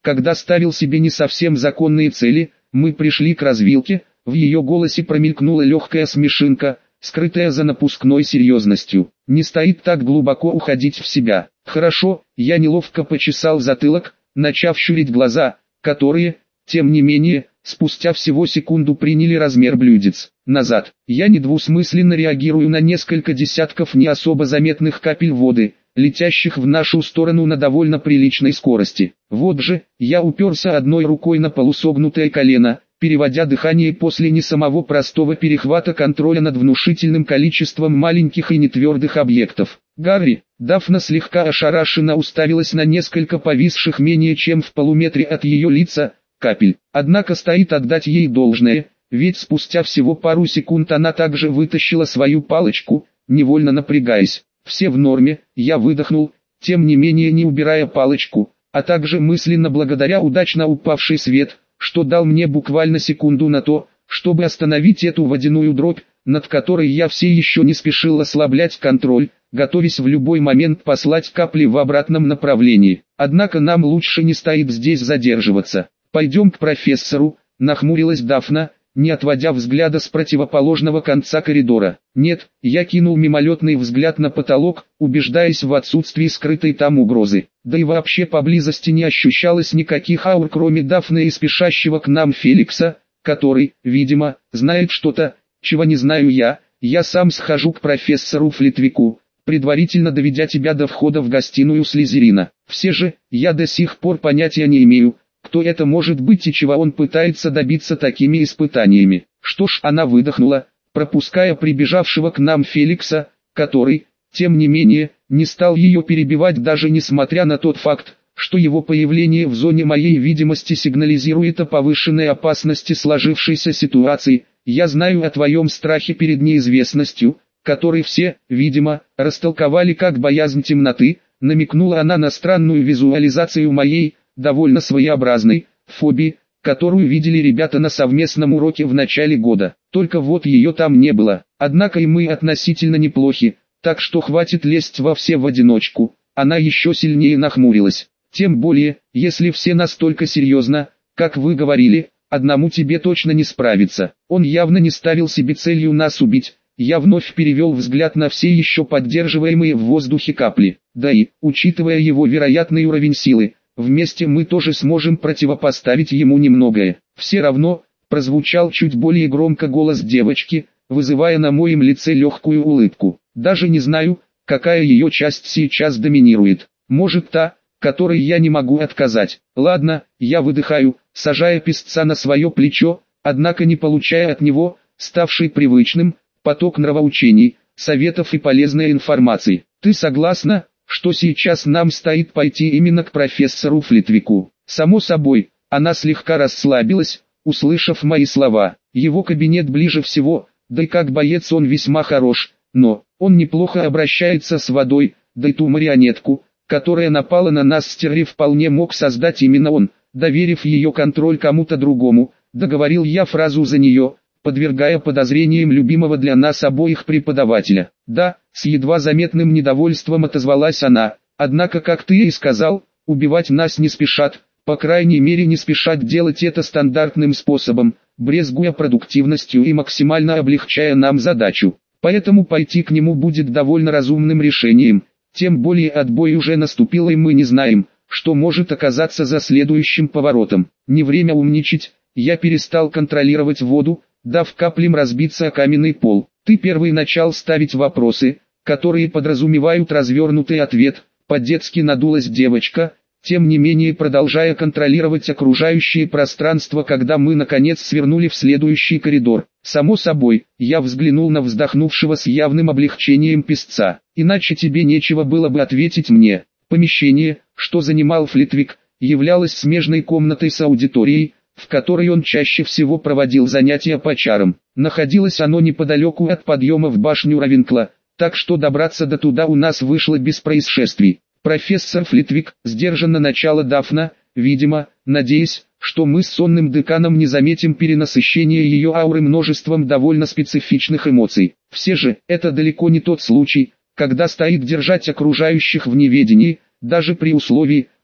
когда ставил себе не совсем законные цели, мы пришли к развилке, в ее голосе промелькнула легкая смешинка, скрытая за напускной серьезностью. Не стоит так глубоко уходить в себя. Хорошо, я неловко почесал затылок, начав щурить глаза, которые, тем не менее, спустя всего секунду приняли размер блюдец. Назад. Я недвусмысленно реагирую на несколько десятков не особо заметных капель воды, летящих в нашу сторону на довольно приличной скорости. Вот же, я уперся одной рукой на полусогнутое колено, переводя дыхание после не самого простого перехвата контроля над внушительным количеством маленьких и нетвердых объектов. Гарри, Дафна слегка ошарашенно уставилась на несколько повисших менее чем в полуметре от ее лица капель. Однако стоит отдать ей должное, ведь спустя всего пару секунд она также вытащила свою палочку, невольно напрягаясь. Все в норме, я выдохнул, тем не менее не убирая палочку, а также мысленно благодаря удачно упавший свет, что дал мне буквально секунду на то, чтобы остановить эту водяную дробь, над которой я все еще не спешил ослаблять контроль, готовясь в любой момент послать капли в обратном направлении. Однако нам лучше не стоит здесь задерживаться. «Пойдем к профессору», — нахмурилась Дафна, не отводя взгляда с противоположного конца коридора. «Нет», я кинул мимолетный взгляд на потолок, убеждаясь в отсутствии скрытой там угрозы. Да и вообще поблизости не ощущалось никаких аур, кроме Дафны и спешащего к нам Феликса, который, видимо, знает что-то, чего не знаю я. Я сам схожу к профессору Флитвику, предварительно доведя тебя до входа в гостиную Слизерина. Все же, я до сих пор понятия не имею, кто это может быть и чего он пытается добиться такими испытаниями. Что ж, она выдохнула, пропуская прибежавшего к нам Феликса, который, тем не менее, не стал ее перебивать даже несмотря на тот факт, что его появление в зоне моей видимости сигнализирует о повышенной опасности сложившейся ситуации. Я знаю о твоем страхе перед неизвестностью, который все, видимо, растолковали как боязнь темноты, намекнула она на странную визуализацию моей, довольно своеобразной, фобии, которую видели ребята на совместном уроке в начале года. Только вот ее там не было. Однако и мы относительно неплохи, так что хватит лезть во все в одиночку. Она еще сильнее нахмурилась. Тем более, если все настолько серьезно, как вы говорили, одному тебе точно не справиться. Он явно не ставил себе целью нас убить. Я вновь перевел взгляд на все еще поддерживаемые в воздухе капли. Да и, учитывая его вероятный уровень силы, вместе мы тоже сможем противопоставить ему немногое. Все равно, прозвучал чуть более громко голос девочки, вызывая на моем лице легкую улыбку. Даже не знаю, какая ее часть сейчас доминирует. Может та, которой я не могу отказать. Ладно, я выдыхаю, сажая песца на свое плечо, однако не получая от него, ставший привычным, поток нравоучений, советов и полезной информации. Ты согласна, что сейчас нам стоит пойти именно к профессору Флитвику? Само собой, она слегка расслабилась, услышав мои слова. Его кабинет ближе всего, да и как боец он весьма хорош, но он неплохо обращается с водой, да и ту марионетку, которая напала на нас с Терри, вполне мог создать именно он, доверив ее контроль кому-то другому. Договорил я фразу за нее, подвергая подозрениям любимого для нас обоих преподавателя. Да, с едва заметным недовольством отозвалась она, однако, как ты и сказал, убивать нас не спешат, по крайней мере не спешат делать это стандартным способом, брезгуя продуктивностью и максимально облегчая нам задачу. Поэтому пойти к нему будет довольно разумным решением, тем более отбой уже наступил и мы не знаем, что может оказаться за следующим поворотом. Не время умничать, я перестал контролировать воду, дав каплям разбиться о каменный пол. Ты первый начал ставить вопросы, которые подразумевают развернутый ответ. По-детски надулась девочка, тем не менее продолжая контролировать окружающее пространство, когда мы наконец свернули в следующий коридор. Само собой, я взглянул на вздохнувшего с явным облегчением песца. Иначе тебе нечего было бы ответить мне. Помещение, что занимал Флитвик, являлось смежной комнатой с аудиторией, в которой он чаще всего проводил занятия по чарам. Находилось оно неподалеку от подъема в башню Равенкла, так что добраться до туда у нас вышло без происшествий. Профессор Флитвик, сдержанно начала Дафна, видимо, надеясь, что мы с сонным деканом не заметим перенасыщения ее ауры множеством довольно специфичных эмоций. Все же, это далеко не тот случай, когда стоит держать окружающих в неведении, даже при условии,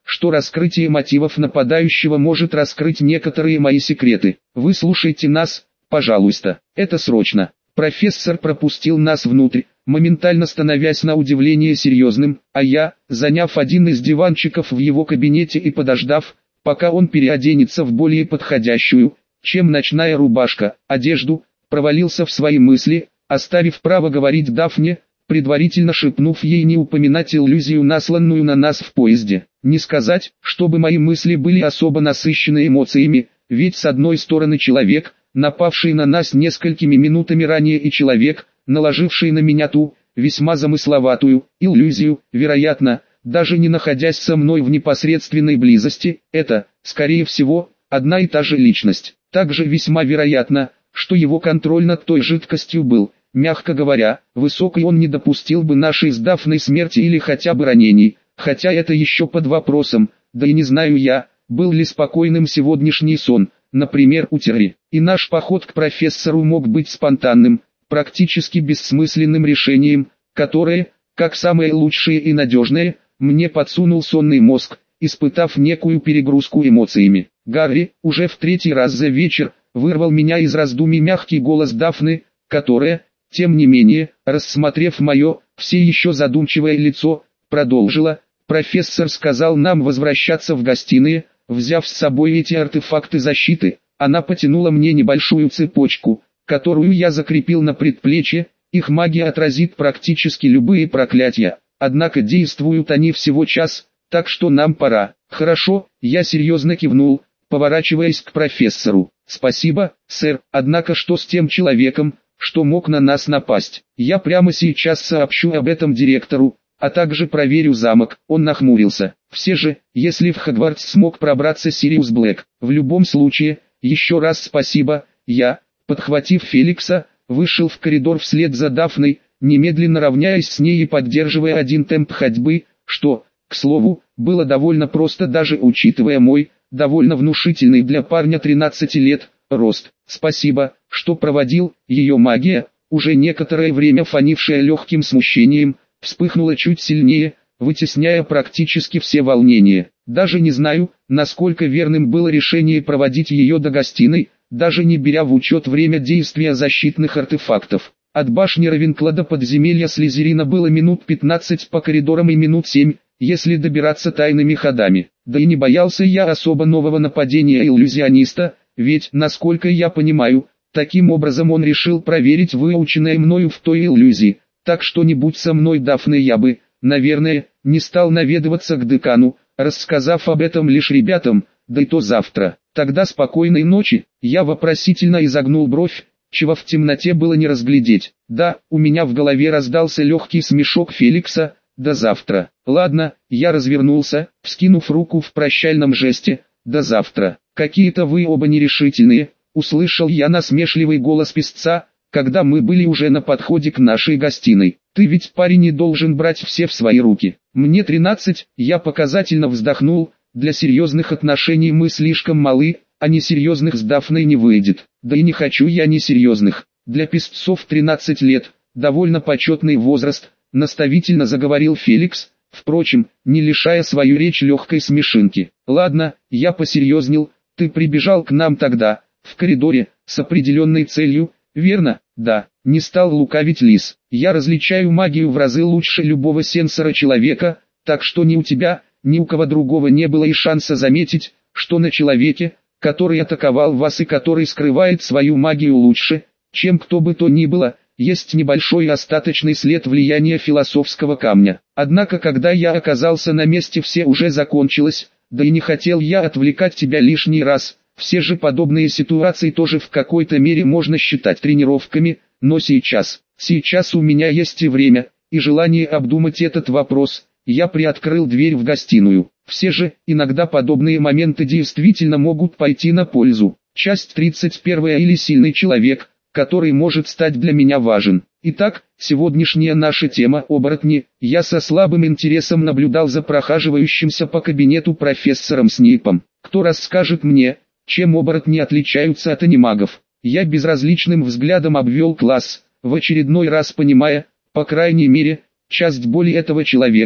что раскрытие мотивов нападающего может раскрыть некоторые мои секреты. Выслушайте нас, пожалуйста, это срочно. Профессор пропустил нас внутрь, моментально становясь на удивление серьезным, а я, заняв один из диванчиков в его кабинете и подождав, пока он переоденется в более подходящую, чем ночная рубашка, одежду, провалился в свои мысли, оставив право говорить Дафне, предварительно шепнув ей не упоминать иллюзию, насланную на нас в поезде. Не сказать, чтобы мои мысли были особо насыщены эмоциями, ведь с одной стороны человек, напавший на нас несколькими минутами ранее, и человек, наложивший на меня ту, весьма замысловатую, иллюзию, вероятно, даже не находясь со мной в непосредственной близости, это, скорее всего, одна и та же личность. Также весьма вероятно, что его контроль над той жидкостью был, мягко говоря, высок, и он не допустил бы нашей с Дафной смерти или хотя бы ранений, хотя это еще под вопросом, да и не знаю я, был ли спокойным сегодняшний сон, например, у Терри. И наш поход к профессору мог быть спонтанным, практически бессмысленным решением, которое, как самое лучшее и надежное, мне подсунул сонный мозг, испытав некую перегрузку эмоциями. Гарри, уже в третий раз за вечер, вырвал меня из раздумий мягкий голос Дафны, которая, тем не менее, рассмотрев мое, все еще задумчивое лицо, продолжила: «Профессор сказал нам возвращаться в гостиные, взяв с собой эти артефакты защиты». Она потянула мне небольшую цепочку, которую я закрепил на предплечье. Их магия отразит практически любые проклятия, однако действуют они всего час, так что нам пора. «Хорошо», я серьезно кивнул, поворачиваясь к профессору. «Спасибо, сэр, однако что с тем человеком, что мог на нас напасть? Я прямо сейчас сообщу об этом директору, а также проверю замок». Он нахмурился. «Все же, если в Хогвартс смог пробраться Сириус Блэк, в любом случае, еще раз спасибо». Я, подхватив Феликса, вышел в коридор вслед за Дафной, немедленно равняясь с ней и поддерживая один темп ходьбы, что, к слову, было довольно просто, даже учитывая мой, довольно внушительный для парня 13 лет, рост. «Спасибо, что проводил». Ее магия, уже некоторое время фонившая легким смущением, вспыхнула чуть сильнее, вытесняя практически все волнения. Даже не знаю, насколько верным было решение проводить ее до гостиной, даже не беря в учет время действия защитных артефактов. От башни Равенкла до подземелья Слизерина было минут 15 по коридорам и минут 7, если добираться тайными ходами. Да и не боялся я особо нового нападения иллюзиониста, ведь, насколько я понимаю, таким образом он решил проверить выученное мною в той иллюзии. Так что не будь со мной Дафны, я бы, наверное, не стал наведываться к декану, рассказав об этом лишь ребятам, да и то завтра. Тогда спокойной ночи. Я вопросительно изогнул бровь, чего в темноте было не разглядеть. Да, у меня в голове раздался легкий смешок Феликса. До завтра. Ладно, я развернулся, вскинув руку в прощальном жесте. До завтра. Какие-то вы оба нерешительные, услышал я насмешливый голос писца, когда мы были уже на подходе к нашей гостиной. Ты ведь, парень, не должен брать все в свои руки. Мне 13, я показательно вздохнул, для серьезных отношений мы слишком малы, а несерьезных с Дафной не выйдет. Да и не хочу я несерьезных. Для писцов 13 лет, довольно почетный возраст, наставительно заговорил Феликс, впрочем, не лишая свою речь легкой смешинки. Ладно, я посерьезнел, ты прибежал к нам тогда, в коридоре, с определенной целью, верно? Да, не стал лукавить Лис. Я различаю магию в разы лучше любого сенсора человека, так что ни у тебя, ни у кого другого не было и шанса заметить, что на человеке, который атаковал вас и который скрывает свою магию лучше, чем кто бы то ни было, есть небольшой остаточный след влияния философского камня. Однако когда я оказался на месте, все уже закончилось, да и не хотел я отвлекать тебя лишний раз. Все же подобные ситуации тоже в какой-то мере можно считать тренировками, но сейчас у меня есть и время, и желание обдумать этот вопрос. Я приоткрыл дверь в гостиную. Все же, иногда подобные моменты действительно могут пойти на пользу. Часть 31 или сильный человек, который может стать для меня важен. Итак, сегодняшняя наша тема — оборотни. Я со слабым интересом наблюдал за прохаживающимся по кабинету профессором Снейпом. Кто расскажет мне, чем оборотни отличаются от анимагов? Я безразличным взглядом обвел класс, в очередной раз понимая, по крайней мере, часть боли этого человека.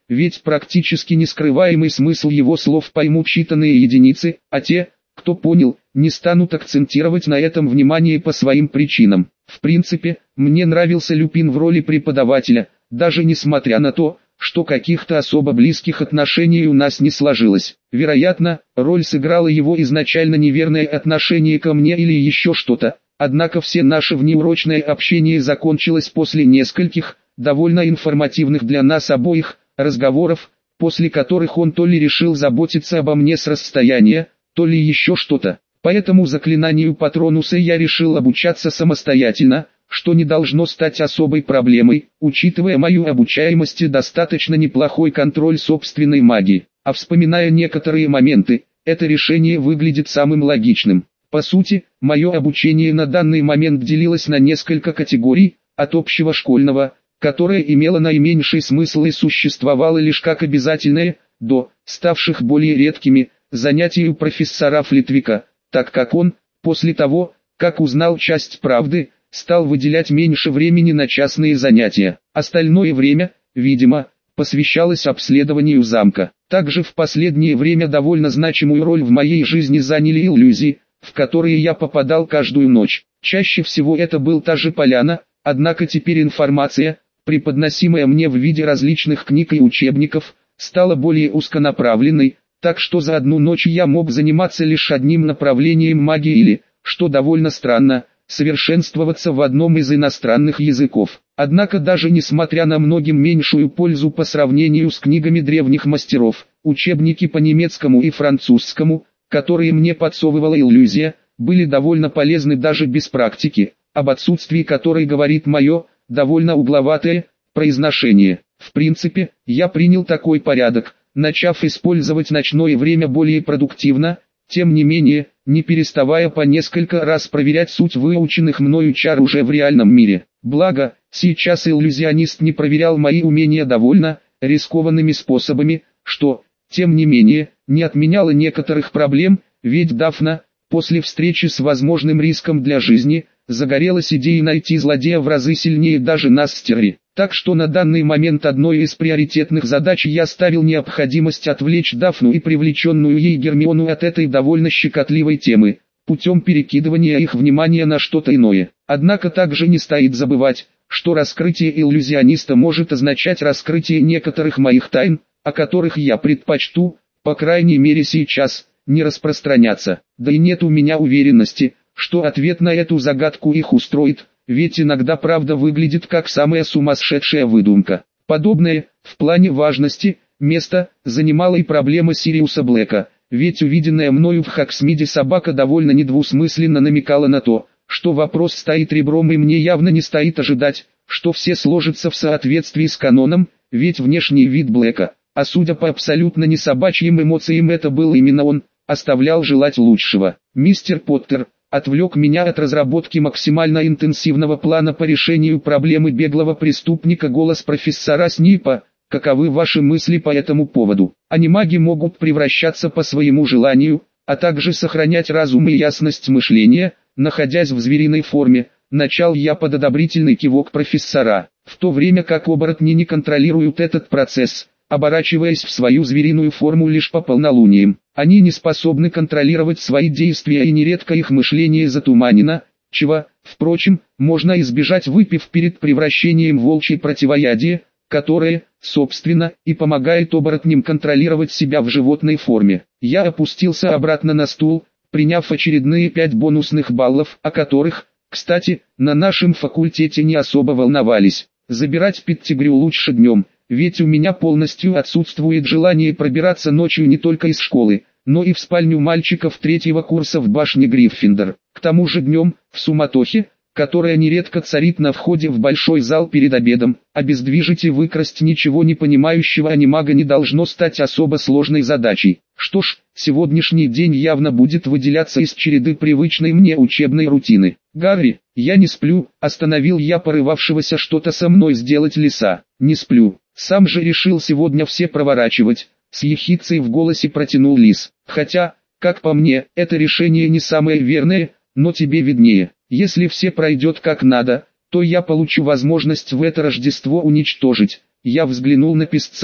ведь практически нескрываемый смысл его слов поймут считанные единицы, а те, кто понял, не станут акцентировать на этом внимание по своим причинам. В принципе, мне нравился Люпин в роли преподавателя, даже несмотря на то, что каких-то особо близких отношений у нас не сложилось. Вероятно, роль сыграла его изначально неверное отношение ко мне или еще что-то, однако все наше внеурочное общение закончилось после нескольких, довольно информативных для нас обоих, разговоров, после которых он то ли решил заботиться обо мне с расстояния, то ли еще что-то. По этому заклинанию Патронуса я решил обучаться самостоятельно, что не должно стать особой проблемой, учитывая мою обучаемость и достаточно неплохой контроль собственной магии. А вспоминая некоторые моменты, это решение выглядит самым логичным. По сути, мое обучение на данный момент делилось на несколько категорий, от общего школьного, которое имело наименьший смысл и существовало лишь как обязательное, до ставших более редкими, занятий у профессора Флитвика, так как он, после того, как узнал часть правды, стал выделять меньше времени на частные занятия. Остальное время, видимо, посвящалось обследованию замка. Также в последнее время довольно значимую роль в моей жизни заняли иллюзии, в которые я попадал каждую ночь. Чаще всего это был та же поляна, однако теперь информация, преподносимая мне в виде различных книг и учебников, стала более узконаправленной, так что за одну ночь я мог заниматься лишь одним направлением магии или, что довольно странно, совершенствоваться в одном из иностранных языков. Однако даже несмотря на многим меньшую пользу по сравнению с книгами древних мастеров, учебники по немецкому и французскому, которые мне подсовывала иллюзия, были довольно полезны даже без практики, об отсутствии которой говорит мое, довольно угловатое, произношение. В принципе, я принял такой порядок, начав использовать ночное время более продуктивно, тем не менее, не переставая по несколько раз проверять суть выученных мною чар уже в реальном мире. Благо, сейчас иллюзионист не проверял мои умения довольно рискованными способами, что, тем не менее, не отменяло некоторых проблем, ведь Дафна, после встречи с возможным риском для жизни, загорелась идеей найти злодея в разы сильнее даже нас с Терри. Так что на данный момент одной из приоритетных задач я ставил необходимость отвлечь Дафну и привлеченную ей Гермиону от этой довольно щекотливой темы, путем перекидывания их внимания на что-то иное. Однако также не стоит забывать, что раскрытие иллюзиониста может означать раскрытие некоторых моих тайн, о которых я предпочту, по крайней мере сейчас, не распространяться. Да и нет у меня уверенности, что ответ на эту загадку их устроит, ведь иногда правда выглядит как самая сумасшедшая выдумка. Подобное, в плане важности, место, занимала и проблема Сириуса Блэка, ведь увиденная мною в Хоксмиде собака довольно недвусмысленно намекала на то, что вопрос стоит ребром и мне явно не стоит ожидать, что все сложится в соответствии с каноном, ведь внешний вид Блэка, а судя по абсолютно не собачьим эмоциям это был именно он, оставлял желать лучшего. Мистер Поттер отвлек меня от разработки максимально интенсивного плана по решению проблемы беглого преступника. Голос профессора Снипа: каковы ваши мысли по этому поводу? Анимаги могут превращаться по своему желанию, а также сохранять разум и ясность мышления, находясь в звериной форме. Начал я под одобрительный кивок профессора, в то время как оборотни не контролируют этот процесс, оборачиваясь в свою звериную форму лишь по полнолуниям. Они не способны контролировать свои действия и нередко их мышление затуманено, чего, впрочем, можно избежать выпив перед превращением в волчье противоядие, которое, собственно, и помогает оборотням контролировать себя в животной форме. Я опустился обратно на стул, приняв очередные 5 бонусных баллов, о которых, кстати, на нашем факультете не особо волновались. Забирать Петтигрю лучше днем, ведь у меня полностью отсутствует желание пробираться ночью не только из школы, но и в спальню мальчиков 3-го курса в башне Гриффиндор. К тому же днем, в суматохе, которая нередко царит на входе в большой зал перед обедом, обездвижить и выкрасть ничего не понимающего анимага не должно стать особо сложной задачей. Что ж, сегодняшний день явно будет выделяться из череды привычной мне учебной рутины. «Гарри, я не сплю», — остановил я порывавшегося что-то со мной сделать лиса. «Не сплю. Сам же решил сегодня все проворачивать», — с ехидцей в голосе протянул лис. «Хотя, как по мне, это решение не самое верное, но тебе виднее. Если все пройдет как надо, то я получу возможность в это Рождество уничтожить». Я взглянул на песца.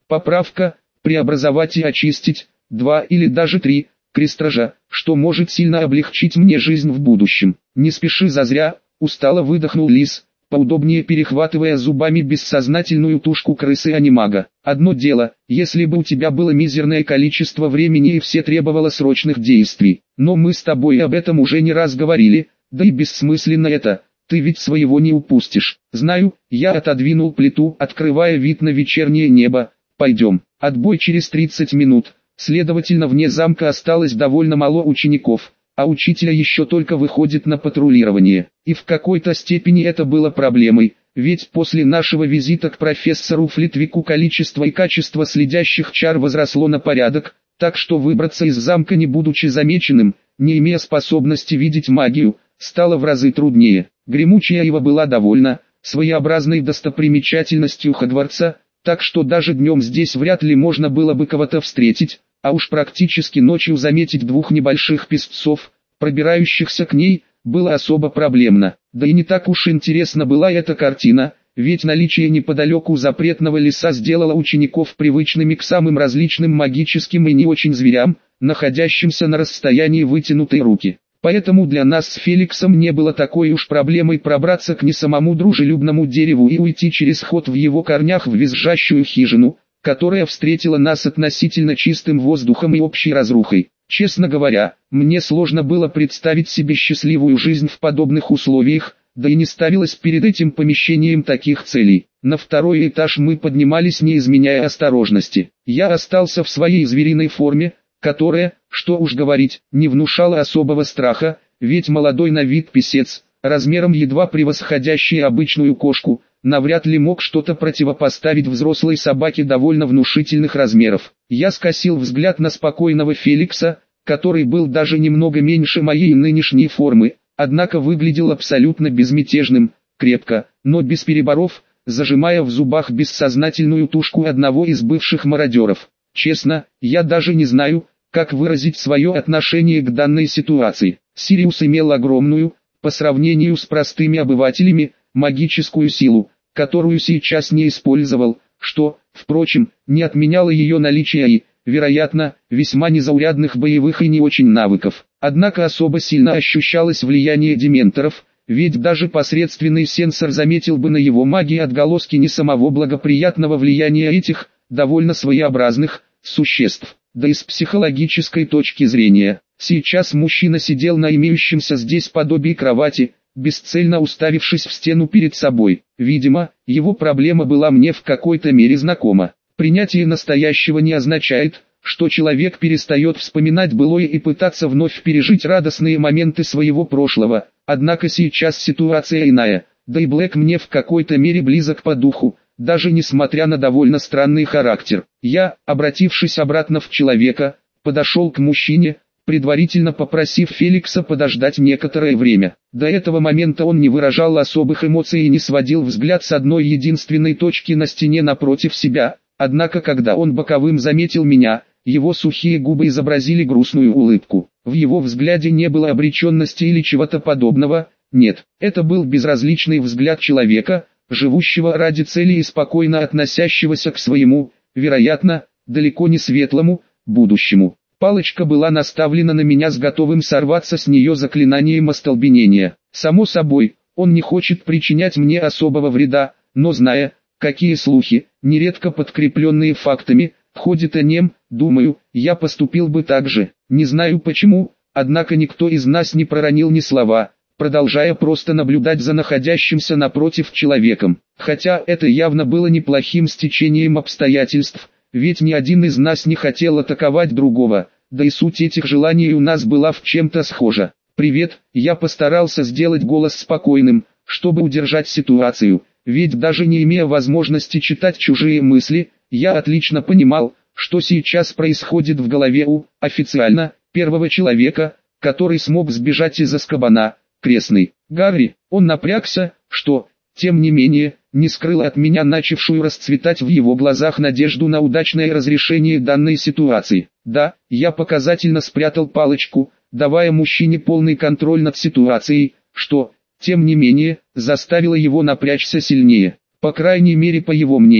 Поправка, преобразовать и очистить, 2 или даже 3 крестража, что может сильно облегчить мне жизнь в будущем. Не спеши зазря, устало выдохнул лис, поудобнее перехватывая зубами бессознательную тушку крысы-анимага. Одно дело, если бы у тебя было мизерное количество времени и все требовало срочных действий. Но мы с тобой об этом уже не раз говорили, да и бессмысленно это, ты ведь своего не упустишь. Знаю, я отодвинул плиту, открывая вид на вечернее небо. Пойдем. Отбой через 30 минут. Следовательно, вне замка осталось довольно мало учеников, а учителя еще только выходит на патрулирование. И в какой-то степени это было проблемой, ведь после нашего визита к профессору Флитвику количество и качество следящих чар возросло на порядок, так что выбраться из замка не будучи замеченным, не имея способности видеть магию, стало в разы труднее. Гремучая ива была довольна своеобразной достопримечательностью Хогвартса, так что даже днем здесь вряд ли можно было бы кого-то встретить, а уж практически ночью заметить двух небольших песцов, пробирающихся к ней, было особо проблемно. Да и не так уж интересна была эта картина, ведь наличие неподалеку запретного леса сделало учеников привычными к самым различным магическим и не очень зверям, находящимся на расстоянии вытянутой руки. Поэтому для нас с Феликсом не было такой уж проблемой пробраться к не самому дружелюбному дереву и уйти через ход в его корнях в визжащую хижину, которая встретила нас относительно чистым воздухом и общей разрухой. Честно говоря, мне сложно было представить себе счастливую жизнь в подобных условиях, да и не ставилось перед этим помещением таких целей. На второй этаж мы поднимались не изменяя осторожности. Я остался в своей звериной форме, которая, что уж говорить, не внушала особого страха, ведь молодой на вид писец, размером едва превосходящий обычную кошку, навряд ли мог что-то противопоставить взрослой собаке довольно внушительных размеров. Я скосил взгляд на спокойного Феликса, который был даже немного меньше моей нынешней формы, однако выглядел абсолютно безмятежным, крепко, но без переборов, зажимая в зубах бессознательную тушку одного из бывших мародеров. Честно, я даже не знаю, как выразить свое отношение к данной ситуации. Сириус имел огромную, по сравнению с простыми обывателями, магическую силу, которую сейчас не использовал, что, впрочем, не отменяло ее наличие и, вероятно, весьма незаурядных боевых и не очень навыков. Однако особо сильно ощущалось влияние дементоров, ведь даже посредственный сенсор заметил бы на его магии отголоски не самого благоприятного влияния этих, довольно своеобразных, существ. Да и с психологической точки зрения, сейчас мужчина сидел на имеющемся здесь подобии кровати, бесцельно уставившись в стену перед собой. Видимо, его проблема была мне в какой-то мере знакома. Принятие настоящего не означает, что человек перестает вспоминать былое и пытаться вновь пережить радостные моменты своего прошлого. Однако сейчас ситуация иная, да и Блэк мне в какой-то мере близок по духу, даже несмотря на довольно странный характер. Я, обратившись обратно в человека, подошел к мужчине, предварительно попросив Феликса подождать некоторое время. До этого момента он не выражал особых эмоций и не сводил взгляд с одной единственной точки на стене напротив себя, однако когда он боковым заметил меня, его сухие губы изобразили грустную улыбку. В его взгляде не было обреченности или чего-то подобного, нет, это был безразличный взгляд человека, живущего ради цели и спокойно относящегося к своему, вероятно, далеко не светлому, будущему. Палочка была наставлена на меня с готовым сорваться с нее заклинанием остолбенения. Само собой, он не хочет причинять мне особого вреда, но зная, какие слухи, нередко подкрепленные фактами, ходят о нем, думаю, я поступил бы так же. Не знаю почему, однако никто из нас не проронил ни слова, продолжая просто наблюдать за находящимся напротив человеком. Хотя это явно было неплохим стечением обстоятельств, ведь ни один из нас не хотел атаковать другого, да и суть этих желаний у нас была в чем-то схожа. «Привет», я постарался сделать голос спокойным, чтобы удержать ситуацию, ведь даже не имея возможности читать чужие мысли, я отлично понимал, что сейчас происходит в голове у, официально, первого человека, который смог сбежать из Азкабана. Крестный. Гарри, он напрягся, что, тем не менее, не скрыл от меня начавшую расцветать в его глазах надежду на удачное разрешение данной ситуации. Да, я показательно спрятал палочку, давая мужчине полный контроль над ситуацией, что, тем не менее, заставило его напрячься сильнее. По крайней мере, по его мнению,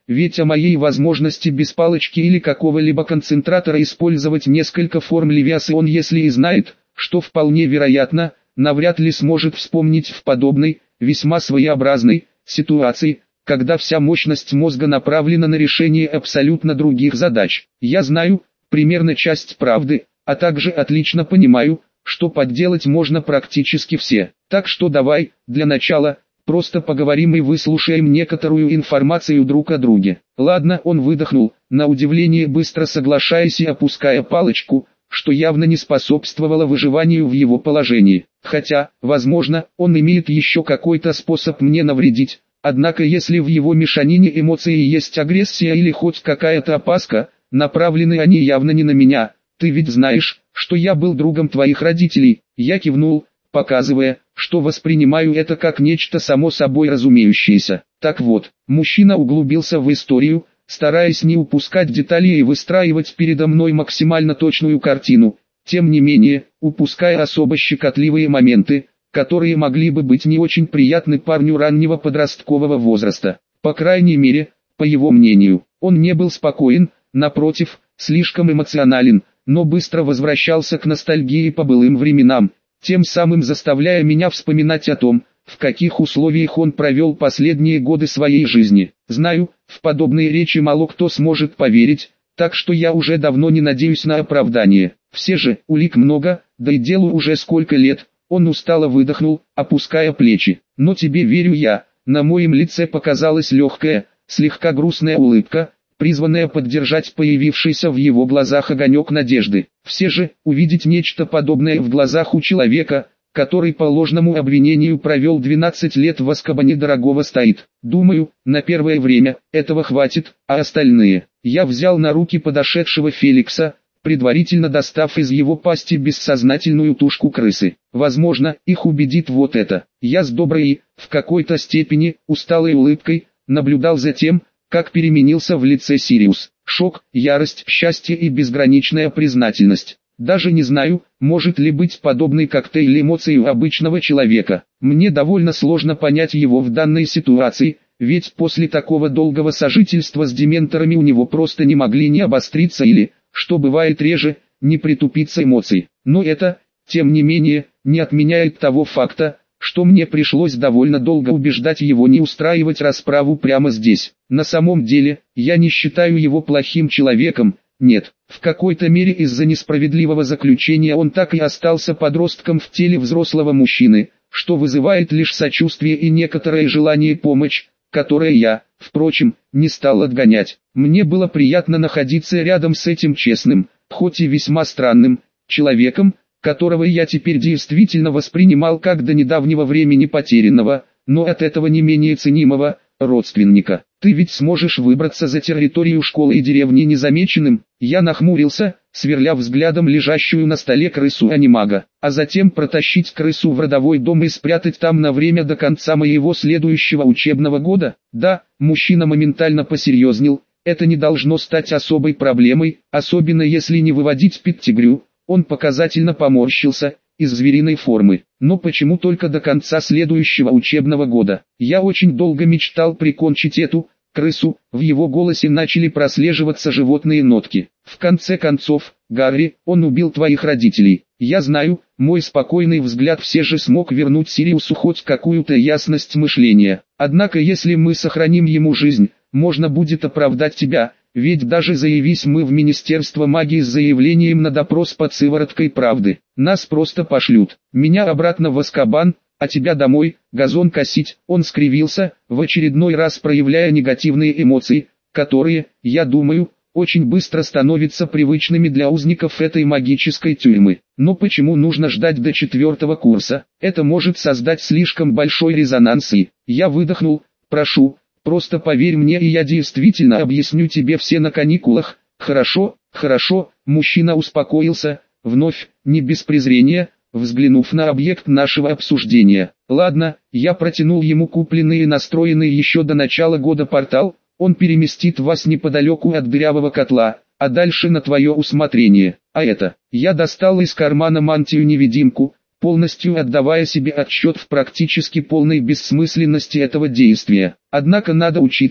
ведь о моей возможности без палочки или какого-либо концентратора использовать несколько форм Левиасы он, если и знает, что вполне вероятно, навряд ли сможет вспомнить в подобной, весьма своеобразной, ситуации, когда вся мощность мозга направлена на решение абсолютно других задач. Я знаю, примерно часть правды, а также отлично понимаю, что подделать можно практически все. Так что давай, для начала, просто поговорим и выслушаем некоторую информацию друг о друге. Ладно, он выдохнул, на удивление быстро соглашаясь и опуская палочку, что явно не способствовало выживанию в его положении. Хотя, возможно, он имеет еще какой-то способ мне навредить. Однако если в его мешанине эмоций есть агрессия или хоть какая-то опаска, направлены они явно не на меня. Ты ведь знаешь, что я был другом твоих родителей. Я кивнул, показывая, что воспринимаю это как нечто само собой разумеющееся. Так вот, мужчина углубился в историю, стараясь не упускать детали и выстраивать передо мной максимально точную картину, тем не менее, упуская особо щекотливые моменты, которые могли бы быть не очень приятны парню раннего подросткового возраста. По крайней мере, по его мнению, он не был спокоен, напротив, слишком эмоционален, но быстро возвращался к ностальгии по былым временам, тем самым заставляя меня вспоминать о том, в каких условиях он провел последние годы своей жизни. Знаю, в подобные речи мало кто сможет поверить, так что я уже давно не надеюсь на оправдание. Все же, улик много, да и делу уже сколько лет. Он устало выдохнул, опуская плечи. Но тебе верю я. На моем лице показалась легкая, слегка грустная улыбка, призванная поддержать появившийся в его глазах огонек надежды. Все же, увидеть нечто подобное в глазах у человека, который по ложному обвинению провел 12 лет в Азкабане, дорогого стоит. Думаю, на первое время, этого хватит, а остальные. Я взял на руки подошедшего Феликса, предварительно достав из его пасти бессознательную тушку крысы. Возможно, их убедит вот это. Я с доброй и, в какой-то степени, усталой улыбкой, наблюдал за тем, как переменился в лице Сириус. Шок, ярость, счастье и безграничная признательность. Даже не знаю, может ли быть подобный коктейль эмоций у обычного человека. Мне довольно сложно понять его в данной ситуации, ведь после такого долгого сожительства с дементорами у него просто не могли не обостриться или, что бывает реже, не притупиться эмоции. Но это, тем не менее, не отменяет того факта, что мне пришлось довольно долго убеждать его не устраивать расправу прямо здесь. На самом деле, я не считаю его плохим человеком, нет. В какой-то мере из-за несправедливого заключения он так и остался подростком в теле взрослого мужчины, что вызывает лишь сочувствие и некоторое желание помочь, которое я, впрочем, не стал отгонять. Мне было приятно находиться рядом с этим честным, хоть и весьма странным, человеком, которого я теперь действительно воспринимал как до недавнего времени потерянного, но от этого не менее ценимого, родственника. Ты ведь сможешь выбраться за территорию школы и деревни незамеченным? Я нахмурился, сверля взглядом лежащую на столе крысу анимага, а затем протащить крысу в родовой дом и спрятать там на время до конца моего следующего учебного года? Да, мужчина моментально посерьезнел, это не должно стать особой проблемой, особенно если не выводить Петтигрю. Он показательно поморщился, из звериной формы. Но почему только до конца следующего учебного года? Я очень долго мечтал прикончить эту крысу, в его голосе начали прослеживаться животные нотки. В конце концов, Гарри, он убил твоих родителей. Я знаю, мой спокойный взгляд все же смог вернуть Сириусу хоть какую-то ясность мышления. Однако если мы сохраним ему жизнь, можно будет оправдать тебя. Ведь даже заявись мы в Министерство магии с заявлением на допрос под сывороткой правды, нас просто пошлют. Меня обратно в Азкабан, а тебя домой, газон косить. Он скривился, в очередной раз проявляя негативные эмоции, которые, я думаю, очень быстро становятся привычными для узников этой магической тюрьмы. Но почему нужно ждать до 4-го курса? Это может создать слишком большой резонанс и... Я выдохнул, прошу. Просто поверь мне и я действительно объясню тебе все на каникулах. Хорошо, хорошо, мужчина успокоился, вновь, не без презрения, взглянув на объект нашего обсуждения. Ладно, я протянул ему купленный и настроенный еще до начала года портал, он переместит вас неподалеку от дырявого котла, а дальше на твое усмотрение. А это, я достал из кармана мантию-невидимку, полностью отдавая себе отчет в практически полной бессмысленности этого действия. Однако надо учитывать,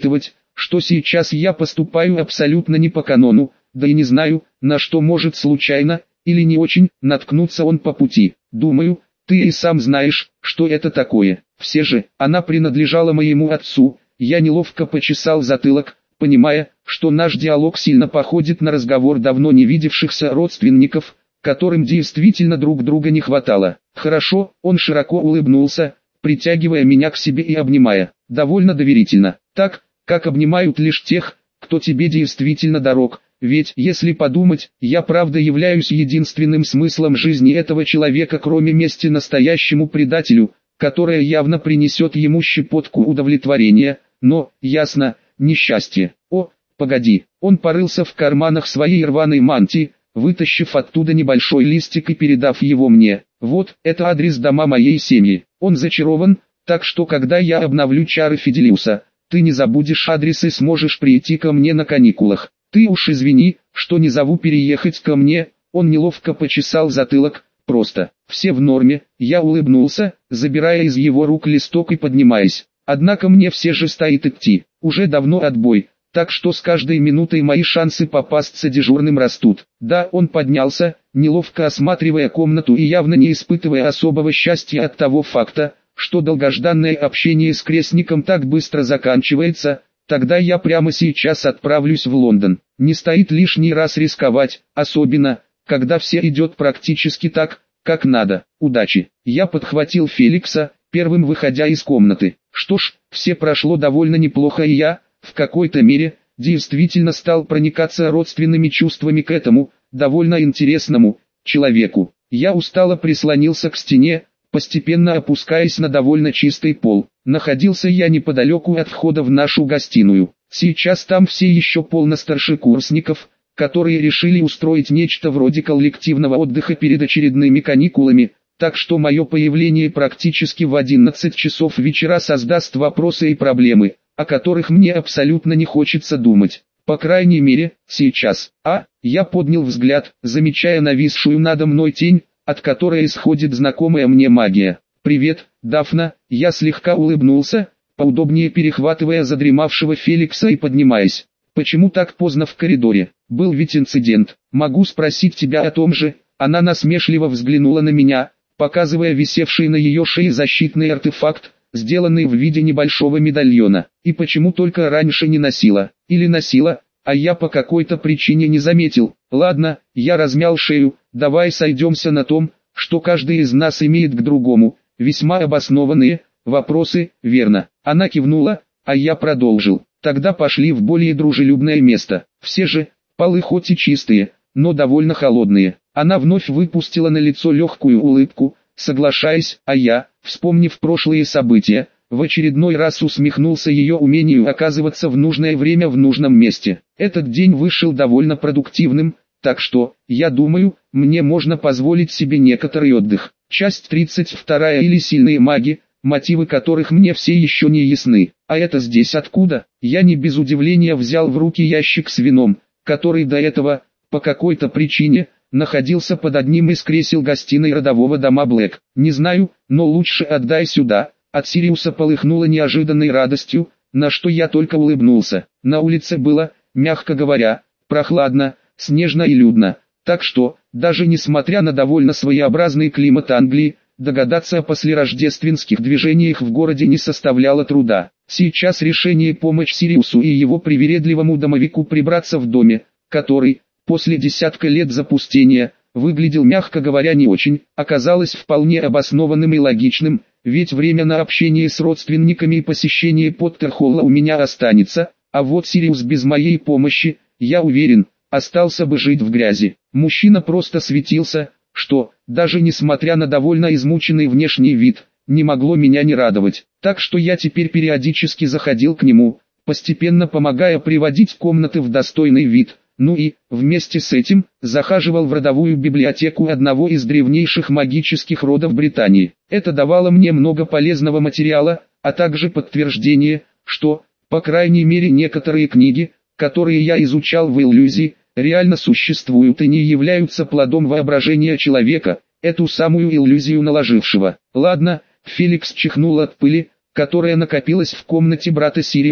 что сейчас я поступаю абсолютно не по канону, да и не знаю, на что может случайно, или не очень, наткнуться он по пути. Думаю, ты и сам знаешь, что это такое. Все же, она принадлежала моему отцу. Я неловко почесал затылок, понимая, что наш диалог сильно походит на разговор давно не видевшихся родственников, которым действительно друг друга не хватало. Хорошо, он широко улыбнулся, притягивая меня к себе и обнимая, довольно доверительно, так, как обнимают лишь тех, кто тебе действительно дорог. Ведь, если подумать, я правда являюсь единственным смыслом жизни этого человека, кроме мести настоящему предателю, которая явно принесет ему щепотку удовлетворения, но, ясно, несчастье. О, погоди, он порылся в карманах своей рваной мантии, вытащив оттуда небольшой листик и передав его мне. Вот, это адрес дома моей семьи. Он зачарован, так что когда я обновлю чары Фиделиуса, ты не забудешь адрес и сможешь прийти ко мне на каникулах. Ты уж извини, что не зову переехать ко мне. Он неловко почесал затылок. Просто, все в норме. Я улыбнулся, забирая из его рук листок и поднимаясь. Однако мне все же стоит идти. Уже давно отбой, так что с каждой минутой мои шансы попасться дежурным растут. Да, он поднялся, неловко осматривая комнату и явно не испытывая особого счастья от того факта, что долгожданное общение с крестником так быстро заканчивается. Тогда я прямо сейчас отправлюсь в Лондон. Не стоит лишний раз рисковать, особенно, когда все идет практически так, как надо. Удачи. Я подхватил Феликса, первым выходя из комнаты. Что ж, все прошло довольно неплохо, и я, в какой-то мере, действительно стал проникаться родственными чувствами к этому, довольно интересному, человеку. Я устало прислонился к стене, постепенно опускаясь на довольно чистый пол. Находился я неподалеку от входа в нашу гостиную. Сейчас там все еще полно старшекурсников, которые решили устроить нечто вроде коллективного отдыха перед очередными каникулами, так что мое появление практически в 11 часов вечера создаст вопросы и проблемы, о которых мне абсолютно не хочется думать. По крайней мере, сейчас. Я поднял взгляд, замечая нависшую надо мной тень, от которой исходит знакомая мне магия. «Привет, Дафна», я слегка улыбнулся, поудобнее перехватывая задремавшего Феликса и поднимаясь. «Почему так поздно в коридоре? Был ведь инцидент. Могу спросить тебя о том же?» Она насмешливо взглянула на меня, показывая висевший на ее шее защитный артефакт, сделанный в виде небольшого медальона. «И почему только раньше не носила? Или носила, а я по какой-то причине не заметил?» «Ладно», я размял шею, «давай сойдемся на том, что каждый из нас имеет к другому весьма обоснованные вопросы, верно?» Она кивнула, а я продолжил. «Тогда пошли в более дружелюбное место. Все же, полы хоть и чистые, но довольно холодные». Она вновь выпустила на лицо легкую улыбку, соглашаясь, а я, вспомнив прошлые события, в очередной раз усмехнулся ее умению оказываться в нужное время в нужном месте. Этот день вышел довольно продуктивным, так что, я думаю, мне можно позволить себе некоторый отдых. Часть 32 или сильные маги, мотивы которых мне все еще не ясны. А это здесь откуда? Я не без удивления взял в руки ящик с вином, который до этого, по какой-то причине, находился под одним из кресел гостиной родового дома Блэк. Не знаю, но лучше отдай сюда. От Сириуса полыхнуло неожиданной радостью, на что я только улыбнулся. На улице было, мягко говоря, прохладно, снежно и людно. Так что, даже несмотря на довольно своеобразный климат Англии, догадаться о послерождественских движениях в городе не составляло труда. Сейчас решение помочь Сириусу и его привередливому домовику прибраться в доме, который, после десятка лет запустения, выглядел, мягко говоря, не очень, оказалось вполне обоснованным и логичным, ведь время на общение с родственниками и посещение Поттерхолла у меня останется, а вот Сириус без моей помощи, я уверен, остался бы жить в грязи. Мужчина просто светился, что, даже несмотря на довольно измученный внешний вид, не могло меня не радовать. Так что я теперь периодически заходил к нему, постепенно помогая приводить комнаты в достойный вид. Ну и, вместе с этим, захаживал в родовую библиотеку одного из древнейших магических родов Британии. Это давало мне много полезного материала, а также подтверждение, что, по крайней мере, некоторые книги, которые я изучал в иллюзии, реально существуют и не являются плодом воображения человека, эту самую иллюзию наложившего. Ладно, Феликс чихнул от пыли, которая накопилась в комнате брата Сириуса,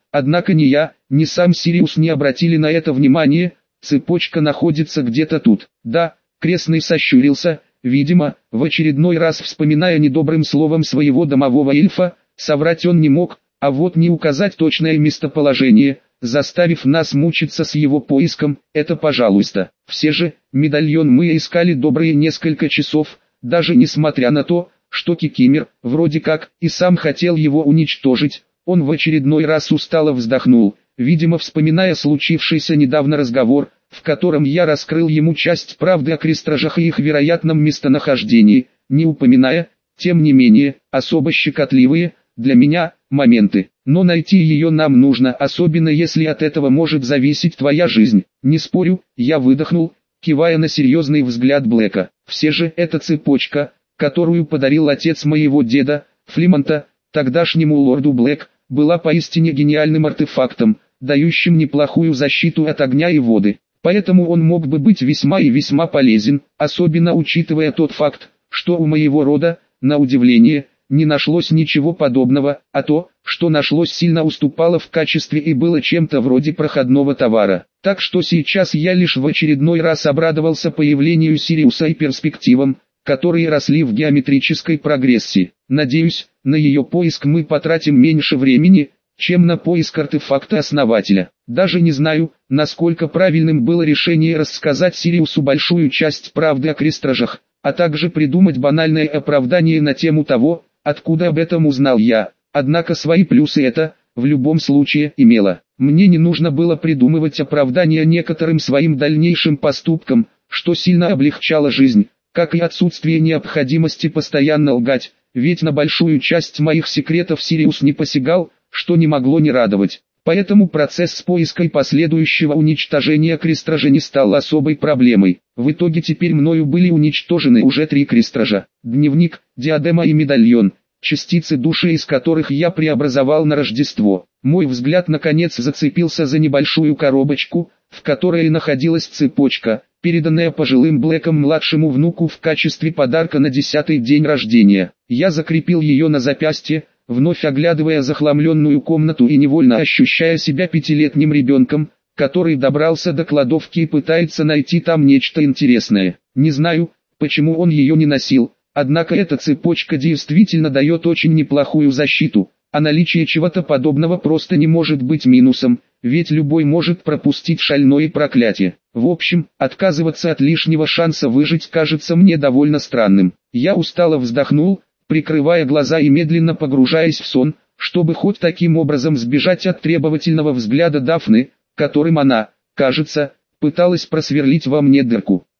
Однако ни я, ни сам Сириус не обратили на это внимания, цепочка находится где-то тут. Да, крестный сощурился, видимо, в очередной раз вспоминая недобрым словом своего домового эльфа, соврать он не мог, а вот не указать точное местоположение, заставив нас мучиться с его поиском, это пожалуйста. Все же, медальон мы искали добрые несколько часов, даже несмотря на то, что Кикимер, вроде как, и сам хотел его уничтожить. Он в очередной раз устало вздохнул, видимо вспоминая случившийся недавно разговор, в котором я раскрыл ему часть правды о крестражах и их вероятном местонахождении, не упоминая, тем не менее, особо щекотливые, для меня, моменты. Но найти ее нам нужно, особенно если от этого может зависеть твоя жизнь. Не спорю, я выдохнул, кивая на серьезный взгляд Блэка. Все же эта цепочка, которую подарил отец моего деда, Флимонта, тогдашнему лорду Блэк, была поистине гениальным артефактом, дающим неплохую защиту от огня и воды. Поэтому он мог бы быть весьма и весьма полезен, особенно учитывая тот факт, что у моего рода, на удивление, не нашлось ничего подобного, а то, что нашлось, сильно уступало в качестве и было чем-то вроде проходного товара. Так что сейчас я лишь в очередной раз обрадовался появлению Сириуса и перспективам, которые росли в геометрической прогрессии. Надеюсь, на ее поиск мы потратим меньше времени, чем на поиск артефакта основателя. Даже не знаю, насколько правильным было решение рассказать Сириусу большую часть правды о крестражах, а также придумать банальное оправдание на тему того, откуда об этом узнал я. Однако свои плюсы это, в любом случае, имело. Мне не нужно было придумывать оправдания некоторым своим дальнейшим поступкам, что сильно облегчало жизнь, как и отсутствие необходимости постоянно лгать, ведь на большую часть моих секретов Сириус не посягал, что не могло не радовать. Поэтому процесс поиска и последующего уничтожения крестража не стал особой проблемой. В итоге теперь мною были уничтожены уже 3 крестража: дневник, диадема и медальон, частицы души из которых я преобразовал на Рождество. Мой взгляд наконец зацепился за небольшую коробочку, в которой находилась цепочка, переданная пожилым Блэком младшему внуку в качестве подарка на 10-й день рождения. Я закрепил ее на запястье, вновь оглядывая захламленную комнату и невольно ощущая себя 5-летним ребенком, который добрался до кладовки и пытается найти там нечто интересное. Не знаю, почему он ее не носил, однако эта цепочка действительно дает очень неплохую защиту, а наличие чего-то подобного просто не может быть минусом, ведь любой может пропустить шальное проклятие. В общем, отказываться от лишнего шанса выжить кажется мне довольно странным. Я устало вздохнул, прикрывая глаза и медленно погружаясь в сон, чтобы хоть таким образом сбежать от требовательного взгляда Дафны, которым она, кажется, пыталась просверлить во мне дырку.